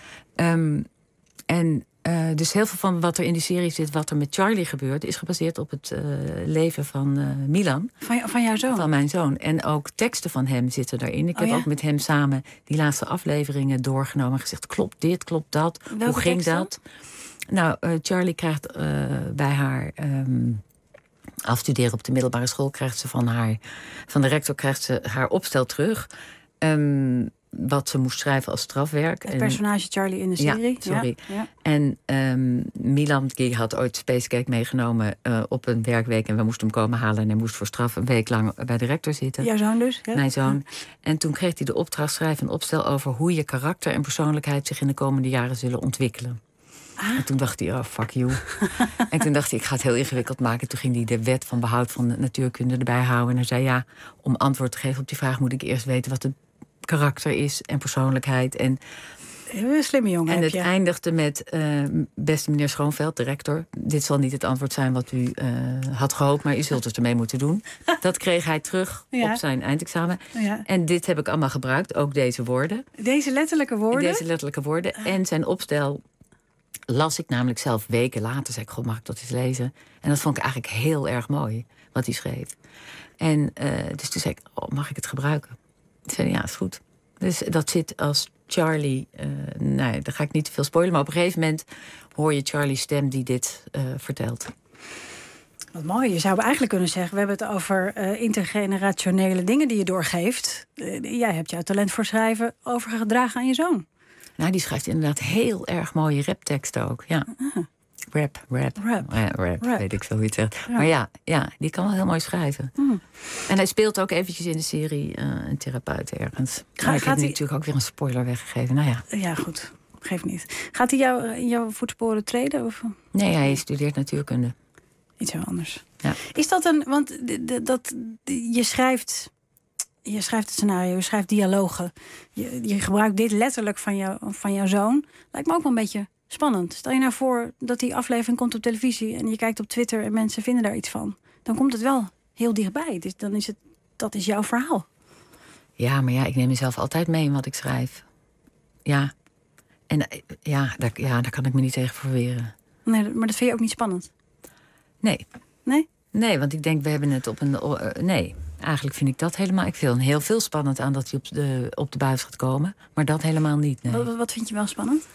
Um, en... Uh, dus heel veel van wat er in die serie zit, wat er met Charlie gebeurt, is gebaseerd op het uh, leven van uh, Milan. Van, van jouw zoon? Van mijn zoon. En ook teksten van hem zitten daarin. Ik oh, heb ja? ook met hem samen die laatste afleveringen doorgenomen en gezegd: klopt dit, klopt dat? Welke Hoe ging teksten? dat? Nou, uh, Charlie krijgt uh, bij haar um, afstuderen op de middelbare school, krijgt ze van haar, van de rector krijgt ze haar opstel terug. Um, wat ze moest schrijven als strafwerk. Het personage Charlie in de serie. Ja, sorry. Ja, ja. En um, Milan die had ooit Spacecake meegenomen uh, op een werkweek. En we moesten hem komen halen. En hij moest voor straf een week lang bij de rector zitten. Jouw zoon dus? Ja. Mijn zoon. Ja. En toen kreeg hij de opdracht schrijven een opstel over hoe je karakter en persoonlijkheid zich in de komende jaren zullen ontwikkelen. Ah. En toen dacht hij, oh, fuck you. En toen dacht hij, ik ga het heel ingewikkeld maken. Toen ging hij de wet van behoud van de natuurkunde erbij houden. En hij zei, ja, om antwoord te geven op die vraag moet ik eerst weten wat het karakter is en persoonlijkheid. En, een slimme jongen. En het je. eindigde met, uh, beste meneer Schoonveld, de rector, dit zal niet het antwoord zijn wat u uh, had gehoopt, maar u zult het ermee moeten doen. Dat kreeg hij terug ja. op zijn eindexamen. Ja. En dit heb ik allemaal gebruikt, ook deze woorden. Deze letterlijke woorden? Deze letterlijke woorden. En zijn opstel las ik namelijk zelf weken later. Zei ik, god, mag ik dat eens lezen? En dat vond ik eigenlijk heel erg mooi, wat hij schreef. En uh, dus toen zei ik, oh, mag ik het gebruiken? Ik zei, ja, is goed. Dus dat zit als Charlie... Uh, nou, daar ga ik niet te veel spoilen, maar op een gegeven moment hoor je Charlie's stem die dit uh, vertelt. Wat mooi. Je zou eigenlijk kunnen zeggen, we hebben het over uh, intergenerationele dingen die je doorgeeft. Uh, jij hebt jouw talent voor schrijven overgedragen aan je zoon. Nou, die schrijft inderdaad heel erg mooie rapteksten ook, ja. Ah. Rap, rap, rap. Ja, rap, rap, weet ik veel hoe je het zegt. Ja. Maar ja, ja, die kan wel heel mooi schrijven. Mm. En hij speelt ook eventjes in de serie uh, een therapeut ergens. Ga, maar ik heb hij... natuurlijk ook weer een spoiler weggegeven. Nou ja, ja goed. Geeft niet. Gaat hij jou, in jouw voetsporen treden? Of? Nee, hij studeert natuurkunde. Iets heel anders. Ja. Is dat een... Want de, de, dat, de, je schrijft... Je schrijft het scenario, je schrijft dialogen. Je, je gebruikt dit letterlijk van, jou, van jouw zoon. Lijkt me ook wel een beetje spannend. Stel je nou voor dat die aflevering komt op televisie en je kijkt op Twitter en mensen vinden daar iets van. Dan komt het wel heel dichtbij. Dus dan is het, dat is jouw verhaal. Ja, maar ja, ik neem mezelf altijd mee in wat ik schrijf. Ja. En ja daar, ja, daar kan ik me niet tegen verweren. Nee, maar dat vind je ook niet spannend? Nee. Nee? Nee, want ik denk, we hebben het op een... Uh, nee, eigenlijk vind ik dat helemaal... Ik vind heel veel spannend aan dat hij op de, op de buis gaat komen. Maar dat helemaal niet, nee. Wat, wat vind je wel spannend?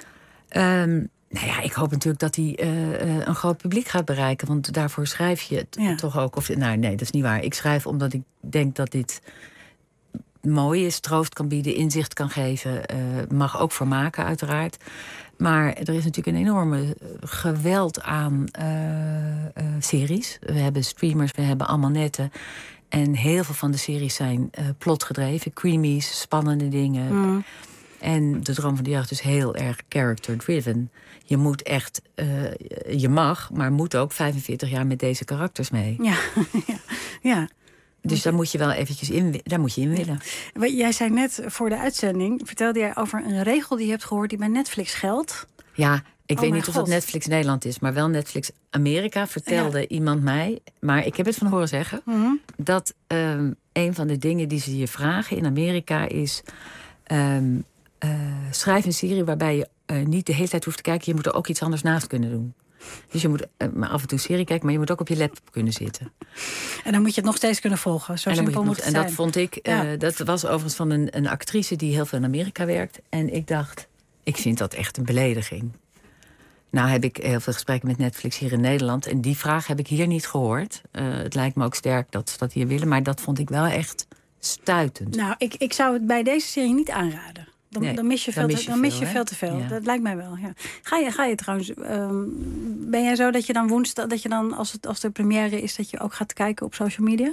Um, nou ja, ik hoop natuurlijk dat hij uh, uh, een groot publiek gaat bereiken. Want daarvoor schrijf je het ja. toch ook. Of, nou, nee, dat is niet waar. Ik schrijf omdat ik denk dat dit mooi is, troost kan bieden, inzicht kan geven. Uh, mag ook vermaken, uiteraard. Maar er is natuurlijk een enorme geweld aan uh, uh, series. We hebben streamers, we hebben allemaal netten. En heel veel van de series zijn uh, plotgedreven. Creamies, spannende dingen. Mm. En De Droom van de Jeugd is heel erg character-driven. Je moet echt, uh, je mag, maar moet ook vijfenveertig jaar met deze karakters mee. Ja, ja. ja. Dus daar moet je wel eventjes in, daar moet je in willen. Jij zei net voor de uitzending, vertelde jij over een regel die je hebt gehoord die bij Netflix geldt. Ja, ik oh weet niet God. of dat Netflix Nederland is, maar wel Netflix Amerika, vertelde ja. iemand mij. Maar ik heb het van horen zeggen, mm-hmm. dat um, een van de dingen die ze je vragen in Amerika is... Um, uh, schrijf een serie waarbij je uh, niet de hele tijd hoeft te kijken. Je moet er ook iets anders naast kunnen doen. Dus je moet uh, maar af en toe serie kijken, maar je moet ook op je laptop kunnen zitten. En dan moet je het nog steeds kunnen volgen. Zo en simpel moet het en zijn. dat vond ik, uh, ja. dat was overigens van een, een actrice die heel veel in Amerika werkt. En ik dacht, ik vind dat echt een belediging. Nou heb ik heel veel gesprekken met Netflix hier in Nederland. En die vraag heb ik hier niet gehoord. Uh, het lijkt me ook sterk dat ze dat hier willen. Maar dat vond ik wel echt stuitend. Nou, ik, ik zou het bij deze serie niet aanraden. Dan, nee, dan mis je veel, dan mis te, je dan mis veel, je veel te veel. Ja. Dat lijkt mij wel. Ja. Ga, je, ga je trouwens... Um, ben jij zo dat je dan woensdag... dat je dan, als, het, als de première is... dat je ook gaat kijken op social media?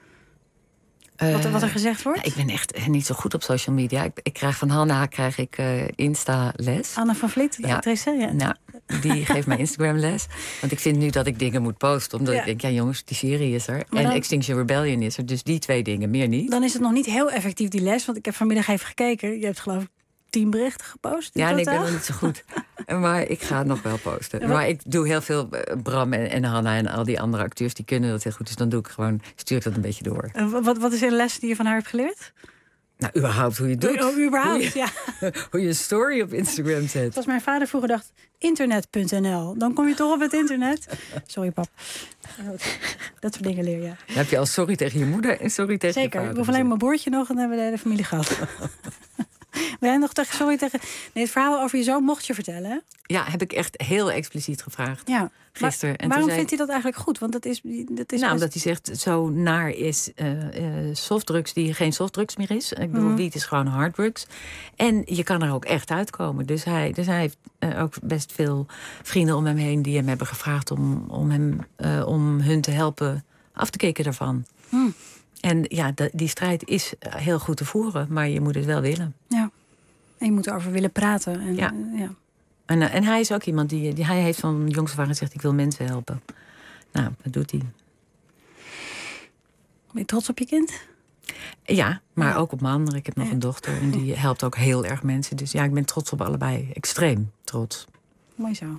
Uh, wat, wat er gezegd wordt? Ja, ik ben echt niet zo goed op social media. Ik, ik krijg van Hanna krijg ik uh, Insta-les. Anna van Vliet, de ja. actrice? Ja. Nou, die geeft mij Instagram-les. Want ik vind nu dat ik dingen moet posten. Omdat ja. ik denk, ja jongens, die serie is er. Maar en dan, Extinction Rebellion is er. Dus die twee dingen, meer niet. Dan is het nog niet heel effectief, die les. Want ik heb vanmiddag even gekeken. Je hebt geloof ik tien berichten gepost. Ja, nee, ik ben nog niet zo goed. Maar ik ga het nog wel posten. Ja, maar ik doe heel veel... Bram en, en Hanna en al die andere acteurs, die kunnen dat heel goed. Dus dan doe ik gewoon, stuur ik dat een beetje door. En wat, wat is een les die je van haar hebt geleerd? Nou, überhaupt hoe je het doet. Oh, überhaupt, hoe je, ja. Hoe je een story op Instagram zet. Als mijn vader vroeger dacht, internet punt n l. Dan kom je toch op het internet. Sorry, pap. Dat soort dingen leer je. Dan heb je al sorry tegen je moeder en sorry tegen Zeker. je vader. Zeker. Ik hoef alleen mijn broertje nog en dan hebben we de hele familie gehad. Wil jij nog tegen, sorry tegen... Nee, het verhaal over je zoon mocht je vertellen, hè? Ja, heb ik echt heel expliciet gevraagd. Ja. Gisteren. Maar, en waarom zei... vindt hij dat eigenlijk goed? Want dat is... Dat is nou, best... omdat hij zegt, zo naar is uh, uh, softdrugs die geen softdrugs meer is. Ik bedoel, mm-hmm. wiet is gewoon harddrugs. En je kan er ook echt uitkomen. Dus hij, dus hij heeft uh, ook best veel vrienden om hem heen die hem hebben gevraagd om, om, hem, uh, om hun te helpen af te kicken daarvan. Mm. En ja, de, die strijd is heel goed te voeren, maar je moet het wel willen. Ja. En je moet erover willen praten. En, ja. Uh, ja. En, uh, en hij is ook iemand die, die hij heeft van jongs af aan gezegd, ik wil mensen helpen. Nou, dat doet hij. Ben je trots op je kind? Ja, maar ja. ook op mijn andere. Ik heb nog ja. een dochter en die helpt ook heel erg mensen. Dus ja, ik ben trots op allebei. Extreem trots. Mooi zo.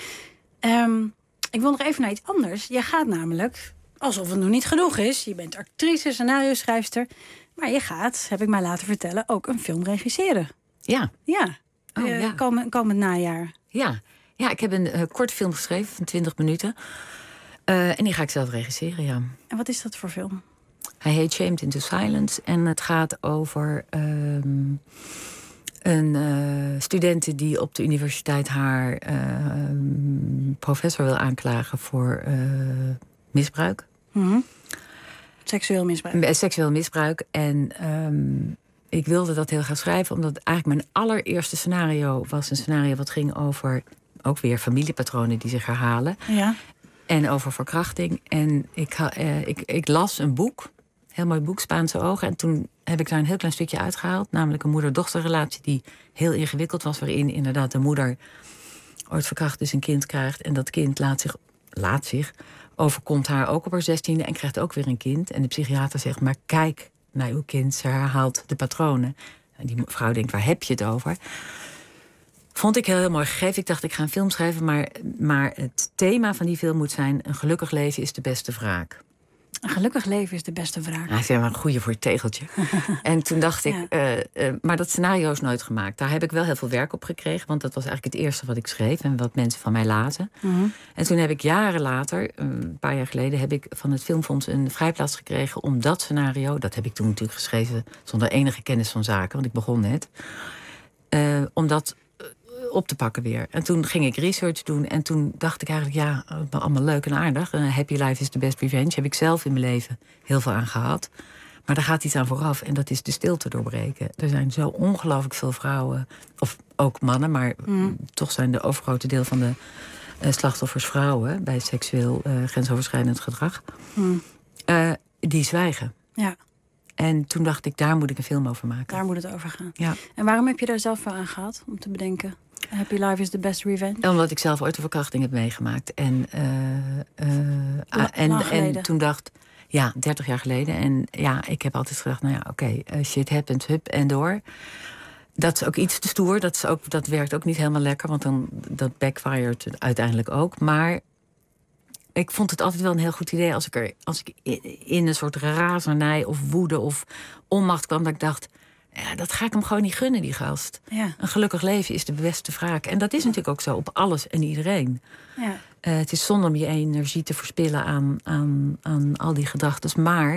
Um, ik wil nog even naar iets anders. Jij gaat namelijk, alsof het nog niet genoeg is. Je bent actrice, scenario-schrijfster. Maar je gaat, heb ik mij laten vertellen, ook een film regisseren. Ja. Ja. Oh, uh, ja. Komend, komend najaar. Ja. Ja, ik heb een uh, korte film geschreven van twintig minuten. Uh, en die ga ik zelf regisseren, ja. En wat is dat voor film? Hij heet Shamed into Silence. En het gaat over um, een uh, studente die op de universiteit haar uh, professor wil aanklagen voor uh, misbruik. Mm-hmm. Seksueel misbruik. Seksueel misbruik. En um, ik wilde dat heel graag schrijven, omdat eigenlijk mijn allereerste scenario was een scenario wat ging over ook weer familiepatronen die zich herhalen. Ja. En over verkrachting. En ik, uh, ik, ik las een boek, heel mooi boek, Spaanse Ogen. En toen heb ik daar een heel klein stukje uitgehaald, namelijk een moeder-dochterrelatie die heel ingewikkeld was, waarin inderdaad de moeder ooit verkracht dus een kind krijgt. En dat kind laat zich, laat zich overkomt haar ook op haar zestiende en krijgt ook weer een kind. En de psychiater zegt, maar kijk naar uw kind, ze herhaalt de patronen. En die vrouw denkt, waar heb je het over? Vond ik heel, heel mooi gegeven. Ik dacht, ik ga een film schrijven, maar, maar het thema van die film moet zijn, een gelukkig leven is de beste wraak. Een gelukkig leven is de beste vraag. Hij is helemaal een goeie voor het tegeltje. En toen dacht ik, Ja. uh, uh, maar dat scenario is nooit gemaakt. Daar heb ik wel heel veel werk op gekregen. Want dat was eigenlijk het eerste wat ik schreef. En wat mensen van mij lazen. Mm-hmm. En toen heb ik jaren later, een paar jaar geleden... heb ik van het Filmfonds een vrijplaats gekregen om dat scenario... dat heb ik toen natuurlijk geschreven zonder enige kennis van zaken. Want ik begon net. Uh, om dat op te pakken weer. En toen ging ik research doen. En toen dacht ik eigenlijk, ja, allemaal leuk en aardig. Uh, happy life is the best revenge. Heb ik zelf in mijn leven heel veel aan gehad. Maar daar gaat iets aan vooraf. En dat is de stilte doorbreken. Er zijn zo ongelooflijk veel vrouwen. Of ook mannen. Maar mm. toch zijn de overgrote deel van de uh, slachtoffers vrouwen. Bij seksueel uh, grensoverschrijdend gedrag. Mm. Uh, die zwijgen. Ja. En toen dacht ik, daar moet ik een film over maken. Daar moet het over gaan. Ja. En waarom heb je daar zelf wel aan gehad? Om te bedenken, happy life is the best revenge? Omdat ik zelf ooit een verkrachting heb meegemaakt. En, uh, uh, La, en, en toen dacht, ja, dertig jaar geleden. En ja, ik heb altijd gedacht, nou ja, oké, okay, uh, shit happens, hup en door. Dat is ook iets te stoer. Dat, is ook, dat werkt ook niet helemaal lekker. Want dan, dat backfired uiteindelijk ook. Maar ik vond het altijd wel een heel goed idee als ik er als ik in een soort razernij of woede of onmacht kwam, dat ik dacht, ja, dat ga ik hem gewoon niet gunnen, die gast. Ja. Een gelukkig leven is de beste wraak. En dat is natuurlijk ook zo op alles en iedereen. Ja. Uh, het is zonde om je energie te verspillen aan, aan, aan al die gedachten. Maar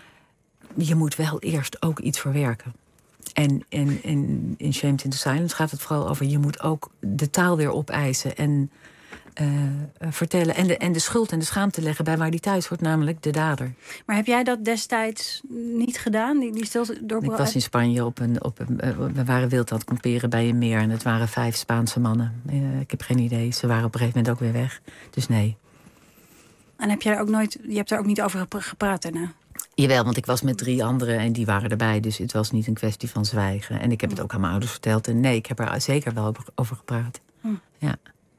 je moet wel eerst ook iets verwerken. En, en, en in Shamed into Silence gaat het vooral over, je moet ook de taal weer opeisen en Uh, uh, vertellen. En de, en de schuld en de schaamte leggen bij waar die thuis hoort, namelijk de dader. Maar heb jij dat destijds niet gedaan? Die, die stilte door... Ik was in Spanje op een... Op een uh, we waren wild aan het kamperen bij een meer. En het waren vijf Spaanse mannen. Uh, ik heb geen idee. Ze waren op een gegeven moment ook weer weg. Dus nee. En heb jij ook nooit... Je hebt daar ook niet over gepraat daarna? Jawel, want ik was met drie anderen en die waren erbij. Dus het was niet een kwestie van zwijgen. En ik heb het ook aan mijn ouders verteld. En nee, ik heb er zeker wel over, over gepraat. Hm. Ja.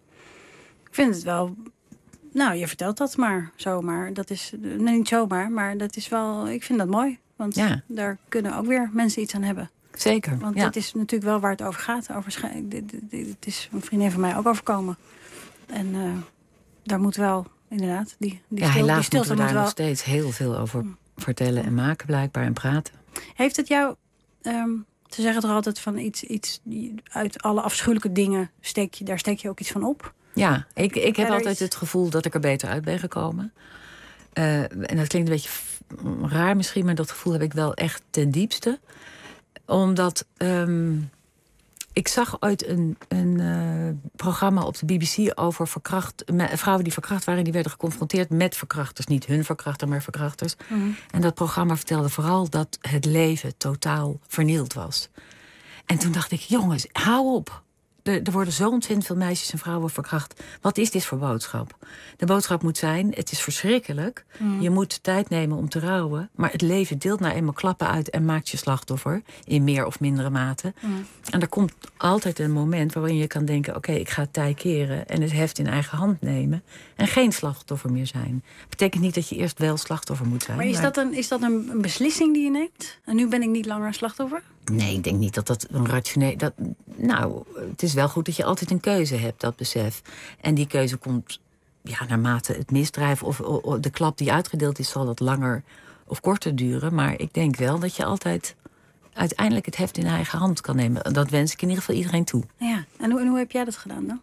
Ik vind het wel... Nou, je vertelt dat maar zomaar. Dat is nee, niet zomaar, maar dat is wel... Ik vind dat mooi. Want ja. daar kunnen ook weer mensen iets aan hebben. Zeker, Want ja. dat is natuurlijk wel waar het over gaat. Over, het is een vriendin van mij ook overkomen. En uh, daar moet wel, inderdaad... Die, die ja, stil, helaas die stilte moeten we daar moet wel... nog steeds heel veel over hmm. vertellen en maken blijkbaar en praten. Heeft het jou... Um, ze zeggen toch altijd van iets, iets... Uit alle afschuwelijke dingen, steek je, daar steek je ook iets van op... Ja, ik, ik heb ja, altijd is... het gevoel dat ik er beter uit ben gekomen. Uh, en dat klinkt een beetje raar misschien, maar dat gevoel heb ik wel echt ten diepste. Omdat um, ik zag ooit een, een uh, programma op de B B C over verkracht, vrouwen die verkracht waren. Die werden geconfronteerd met verkrachters. Niet hun verkrachter, maar verkrachters. Mm-hmm. En dat programma vertelde vooral dat het leven totaal vernield was. En toen dacht ik, jongens, hou op. Er, er worden zo ontzettend veel meisjes en vrouwen verkracht. Wat is dit voor boodschap? De boodschap moet zijn, het is verschrikkelijk. Mm. Je moet tijd nemen om te rouwen. Maar het leven deelt nou eenmaal klappen uit en maakt je slachtoffer. In meer of mindere mate. Mm. En er komt altijd een moment waarin je kan denken, oké, okay, ik ga het tij keren en het heft in eigen hand nemen. En geen slachtoffer meer zijn. Dat betekent niet dat je eerst wel slachtoffer moet zijn. Maar is maar... dat, een, is dat een, een beslissing die je neemt? En nu ben ik niet langer slachtoffer? Nee, ik denk niet dat dat een rationeel... Dat, nou, het is wel goed dat je altijd een keuze hebt, dat besef. En die keuze komt, ja, naarmate het misdrijf of, of de klap die uitgedeeld is, zal dat langer of korter duren. Maar ik denk wel dat je altijd uiteindelijk het heft in eigen hand kan nemen. Dat wens ik in ieder geval iedereen toe. Ja, en hoe, en hoe heb jij dat gedaan dan?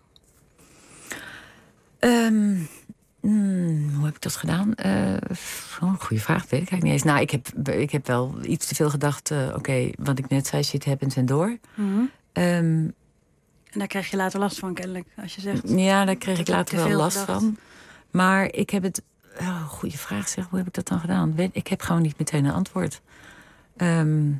Um, Hmm, hoe heb ik dat gedaan? Uh, oh, een goede vraag, weet ik eigenlijk niet eens. Nou, ik heb, ik heb wel iets te veel gedacht. Uh, Oké, okay, wat ik net zei, shit happens en door. Mm-hmm. Um, en daar krijg je later last van, kennelijk, als je zegt... Ja, daar kreeg ik later wel last gedacht. van. Maar ik heb het... Oh, goede vraag, zeg. Hoe heb ik dat dan gedaan? Ik heb gewoon niet meteen een antwoord. Um,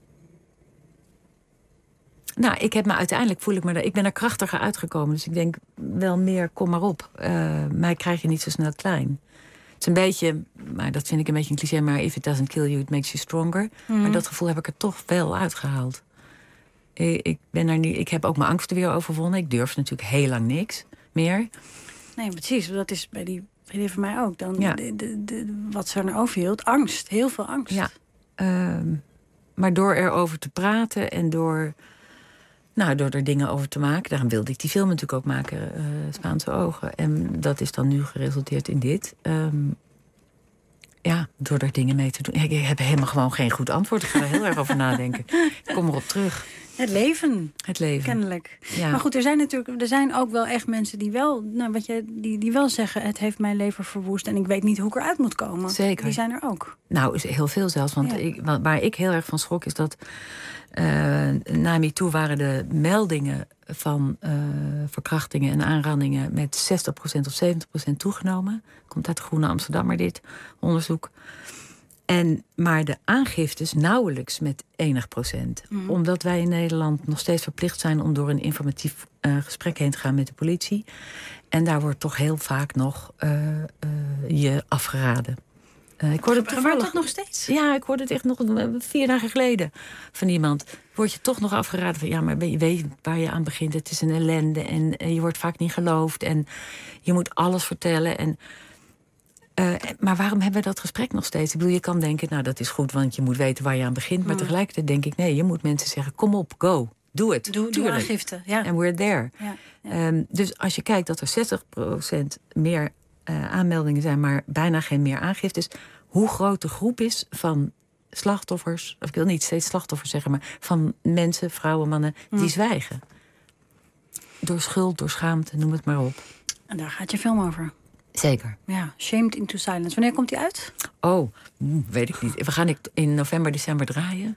Nou, ik heb me uiteindelijk, voel ik me... Ik ben er krachtiger uitgekomen. Dus ik denk wel meer, kom maar op. Uh, mij krijg je niet zo snel klein. Het is een beetje, maar dat vind ik een beetje een cliché... maar if it doesn't kill you, it makes you stronger. Mm. Maar dat gevoel heb ik er toch wel uitgehaald. Ik, ik, ben er nu, ik heb ook mijn angsten weer overwonnen. Ik durf natuurlijk heel lang niks meer. Nee, precies. Dat is bij die vriendin van mij ook. Dan ja. de, de, de, wat ze er nou overhield, angst. Heel veel angst. Ja. Uh, maar door erover te praten en door... Nou, door er dingen over te maken. Daarom wilde ik die film natuurlijk ook maken, uh, Spaanse Ogen. En dat is dan nu geresulteerd in dit. Um, ja, door er dingen mee te doen. Ik heb helemaal gewoon geen goed antwoord. Ik ga er heel erg over nadenken. Ik kom erop terug. Het leven. Het leven. Kennelijk. Ja. Maar goed, er zijn natuurlijk er zijn ook wel echt mensen die wel, nou, wat je, die, die wel zeggen, het heeft mijn leven verwoest en ik weet niet hoe ik eruit moet komen. Zeker. Die zijn er ook. Nou, heel veel zelfs. Want Ja. ik, waar ik heel erg van schrok is dat uh, na MeToo waren de meldingen van uh, verkrachtingen en aanrandingen met zestig procent of zeventig procent toegenomen. Komt uit de Groene Amsterdammer dit onderzoek. En, maar de aangiftes nauwelijks met enig procent. Mm. Omdat wij in Nederland nog steeds verplicht zijn om door een informatief uh, gesprek heen te gaan met de politie. En daar wordt toch heel vaak nog uh, uh, je afgeraden. Uh, ik hoorde het toevallig dat nog steeds? Ja, ik hoorde het echt nog vier dagen geleden van iemand. Word je toch nog afgeraden van ja, maar je weet waar je aan begint. Het is een ellende en, en je wordt vaak niet geloofd en je moet alles vertellen. En Uh, maar waarom hebben we dat gesprek nog steeds? Ik bedoel, je kan denken, nou, dat is goed, want je moet weten waar je aan begint. Maar mm. tegelijkertijd denk ik, nee, je moet mensen zeggen, kom op, go, doe het. Doe, doe aangifte, ja. And we're there. Ja, ja. Um, dus als je kijkt dat er zestig procent meer uh, aanmeldingen zijn, maar bijna geen meer aangiftes, hoe groot de groep is van slachtoffers, of ik wil niet steeds slachtoffers zeggen, maar van mensen, vrouwen, mannen, mm. die zwijgen. Door schuld, door schaamte, noem het maar op. En daar gaat je film over. Zeker. Ja, Shamed into Silence. Wanneer komt die uit? Oh, weet ik niet. We gaan in november, december draaien.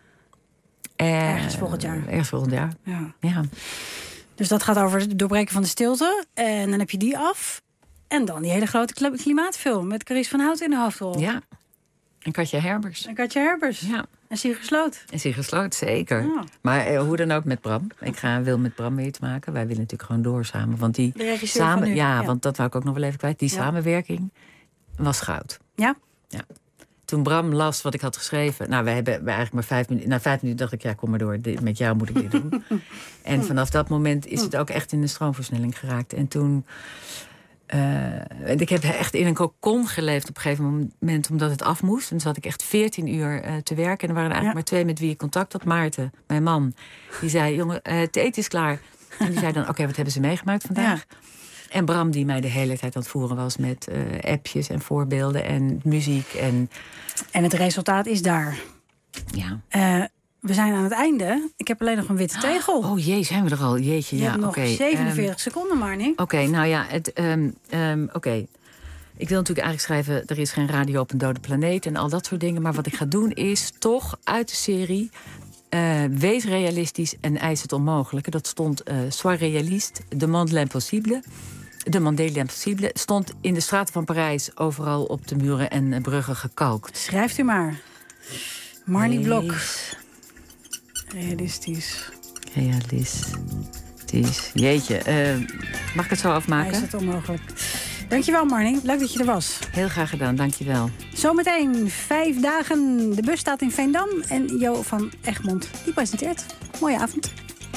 Uh, ergens volgend jaar. Ergens volgend jaar. Ja. ja. Dus dat gaat over het doorbreken van de stilte. En dan heb je die af. En dan die hele grote klimaatfilm met Carice van Houten in de hoofdrol. Ja. En Katja Herbers. En Katja Herbers. Ja. En Sigrid Sloot. En Sigrid Sloot, zeker. Ja. Maar eh, hoe dan ook met Bram. Ik ga wil met Bram mee te maken. Wij willen natuurlijk gewoon door samen. Want die de regisseur samen, van nu. Ja, ja, want dat wou ik ook nog wel even kwijt. Die ja. samenwerking was goud. Ja? Ja. Toen Bram las wat ik had geschreven. Nou, we hebben eigenlijk maar vijf minuten. Na vijf minuten dacht ik, ja, kom maar door. Met jou moet ik dit doen. En vanaf dat moment is het ook echt in de stroomversnelling geraakt. En toen. Uh, ik heb echt in een kokon geleefd op een gegeven moment, omdat het af moest. En toen zat ik echt veertien uur uh, te werken. En er waren er eigenlijk ja. maar twee met wie ik contact had. Maarten, mijn man, die zei, jongen, uh, het eten is klaar. En die zei dan, oké, okay, wat hebben ze meegemaakt vandaag? Ja. En Bram, die mij de hele tijd aan het voeren was met uh, appjes en voorbeelden en muziek. En, en het resultaat is daar. Ja. Uh, We zijn aan het einde. Ik heb alleen nog een witte tegel. Oh jee, zijn we er al? Jeetje, je ja, hebt nog okay. zevenenveertig um, seconden, maar niet. Oké, okay, nou ja, het, um, um, oké. Okay. Ik wil natuurlijk eigenlijk schrijven, er is geen radio op een dode planeet en al dat soort dingen. Maar wat ik ga doen is toch uit de serie uh, wees realistisch en eis het onmogelijke. Dat stond uh, Sois réaliste, demande l'impossible. Demandez l'impossible stond in de straten van Parijs overal op de muren en uh, bruggen gekalkt. Schrijft u maar. Marnie Blok. Realistisch. Realistisch. Jeetje, uh, mag ik het zo afmaken? Ja, is het onmogelijk. Dankjewel, Marnie. Leuk dat je er was. Heel graag gedaan, dankjewel. Zometeen vijf dagen. De bus staat in Veendam. En Jo van Egmond, die presenteert. Mooie avond.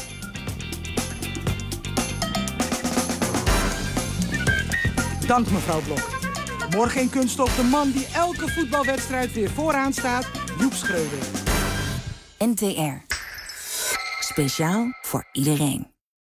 Dank mevrouw Blok. Morgen in Kunststof de man die elke voetbalwedstrijd weer vooraan staat. Joep Schreuder. N T R. Speciaal voor iedereen.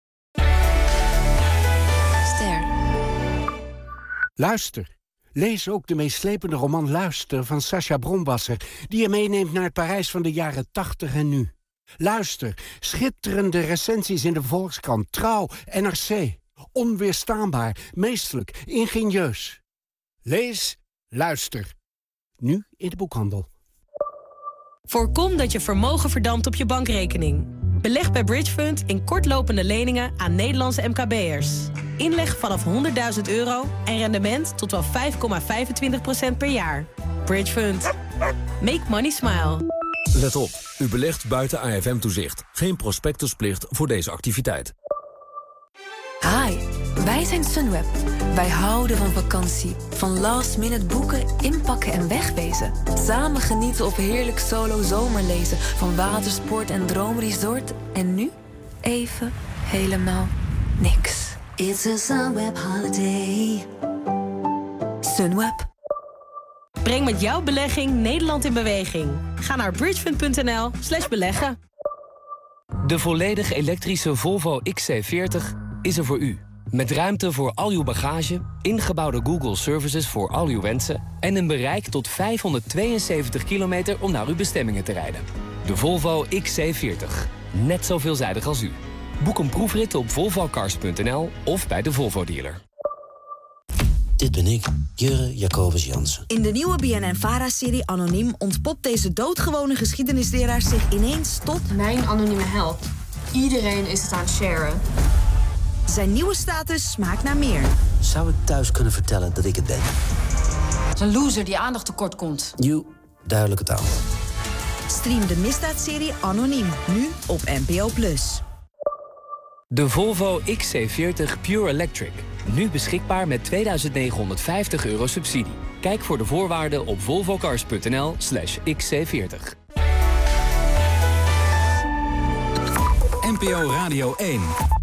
Ster. Luister. Lees ook de meeslepende roman Luister van Sacha Bronwasser, die je meeneemt naar het Parijs van de jaren tachtig en nu. Luister. Schitterende recensies in de Volkskrant, Trouw, N R C. Onweerstaanbaar, meesterlijk, ingenieus. Lees, luister. Nu in de boekhandel. Voorkom dat je vermogen verdampt op je bankrekening. Beleg bij Bridgefund in kortlopende leningen aan Nederlandse M K B'ers. Inleg vanaf honderdduizend euro en rendement tot wel vijf komma vijfentwintig procent per jaar. Bridgefund. Make money smile. Let op, u belegt buiten A F M-toezicht. Geen prospectusplicht voor deze activiteit. Hi, wij zijn Sunweb. Wij houden van vakantie. Van last minute boeken, inpakken en wegwezen. Samen genieten of heerlijk solo zomerlezen. Van watersport en droomresort. En nu even helemaal niks. It's a Sunweb holiday. Sunweb. Breng met jouw belegging Nederland in beweging. Ga naar bridgefund.nl slash beleggen. De volledig elektrische Volvo X C veertig is er voor u. Met ruimte voor al uw bagage, ingebouwde Google Services voor al uw wensen en een bereik tot vijfhonderdtweeënzeventig kilometer om naar uw bestemmingen te rijden. De Volvo X C veertig. Net zo veelzijdig als u. Boek een proefrit op volvo cars punt n l of bij de Volvo dealer. Dit ben ik, Jurre Jacobus Jansen. In de nieuwe B N N Vara-serie Anoniem ontpopt deze doodgewone geschiedenisleraar zich ineens tot... Mijn anonieme held. Iedereen is het aan het sharen. Zijn nieuwe status smaakt naar meer. Zou ik thuis kunnen vertellen dat ik het ben? Een loser die aandacht tekort komt. You, duidelijke taal. Stream de misdaadserie Anoniem, nu op N P O plus. De Volvo X C veertig Pure Electric. Nu beschikbaar met tweeduizend negenhonderdvijftig euro subsidie. Kijk voor de voorwaarden op volvo cars punt n l slash X C veertig. N P O Radio één.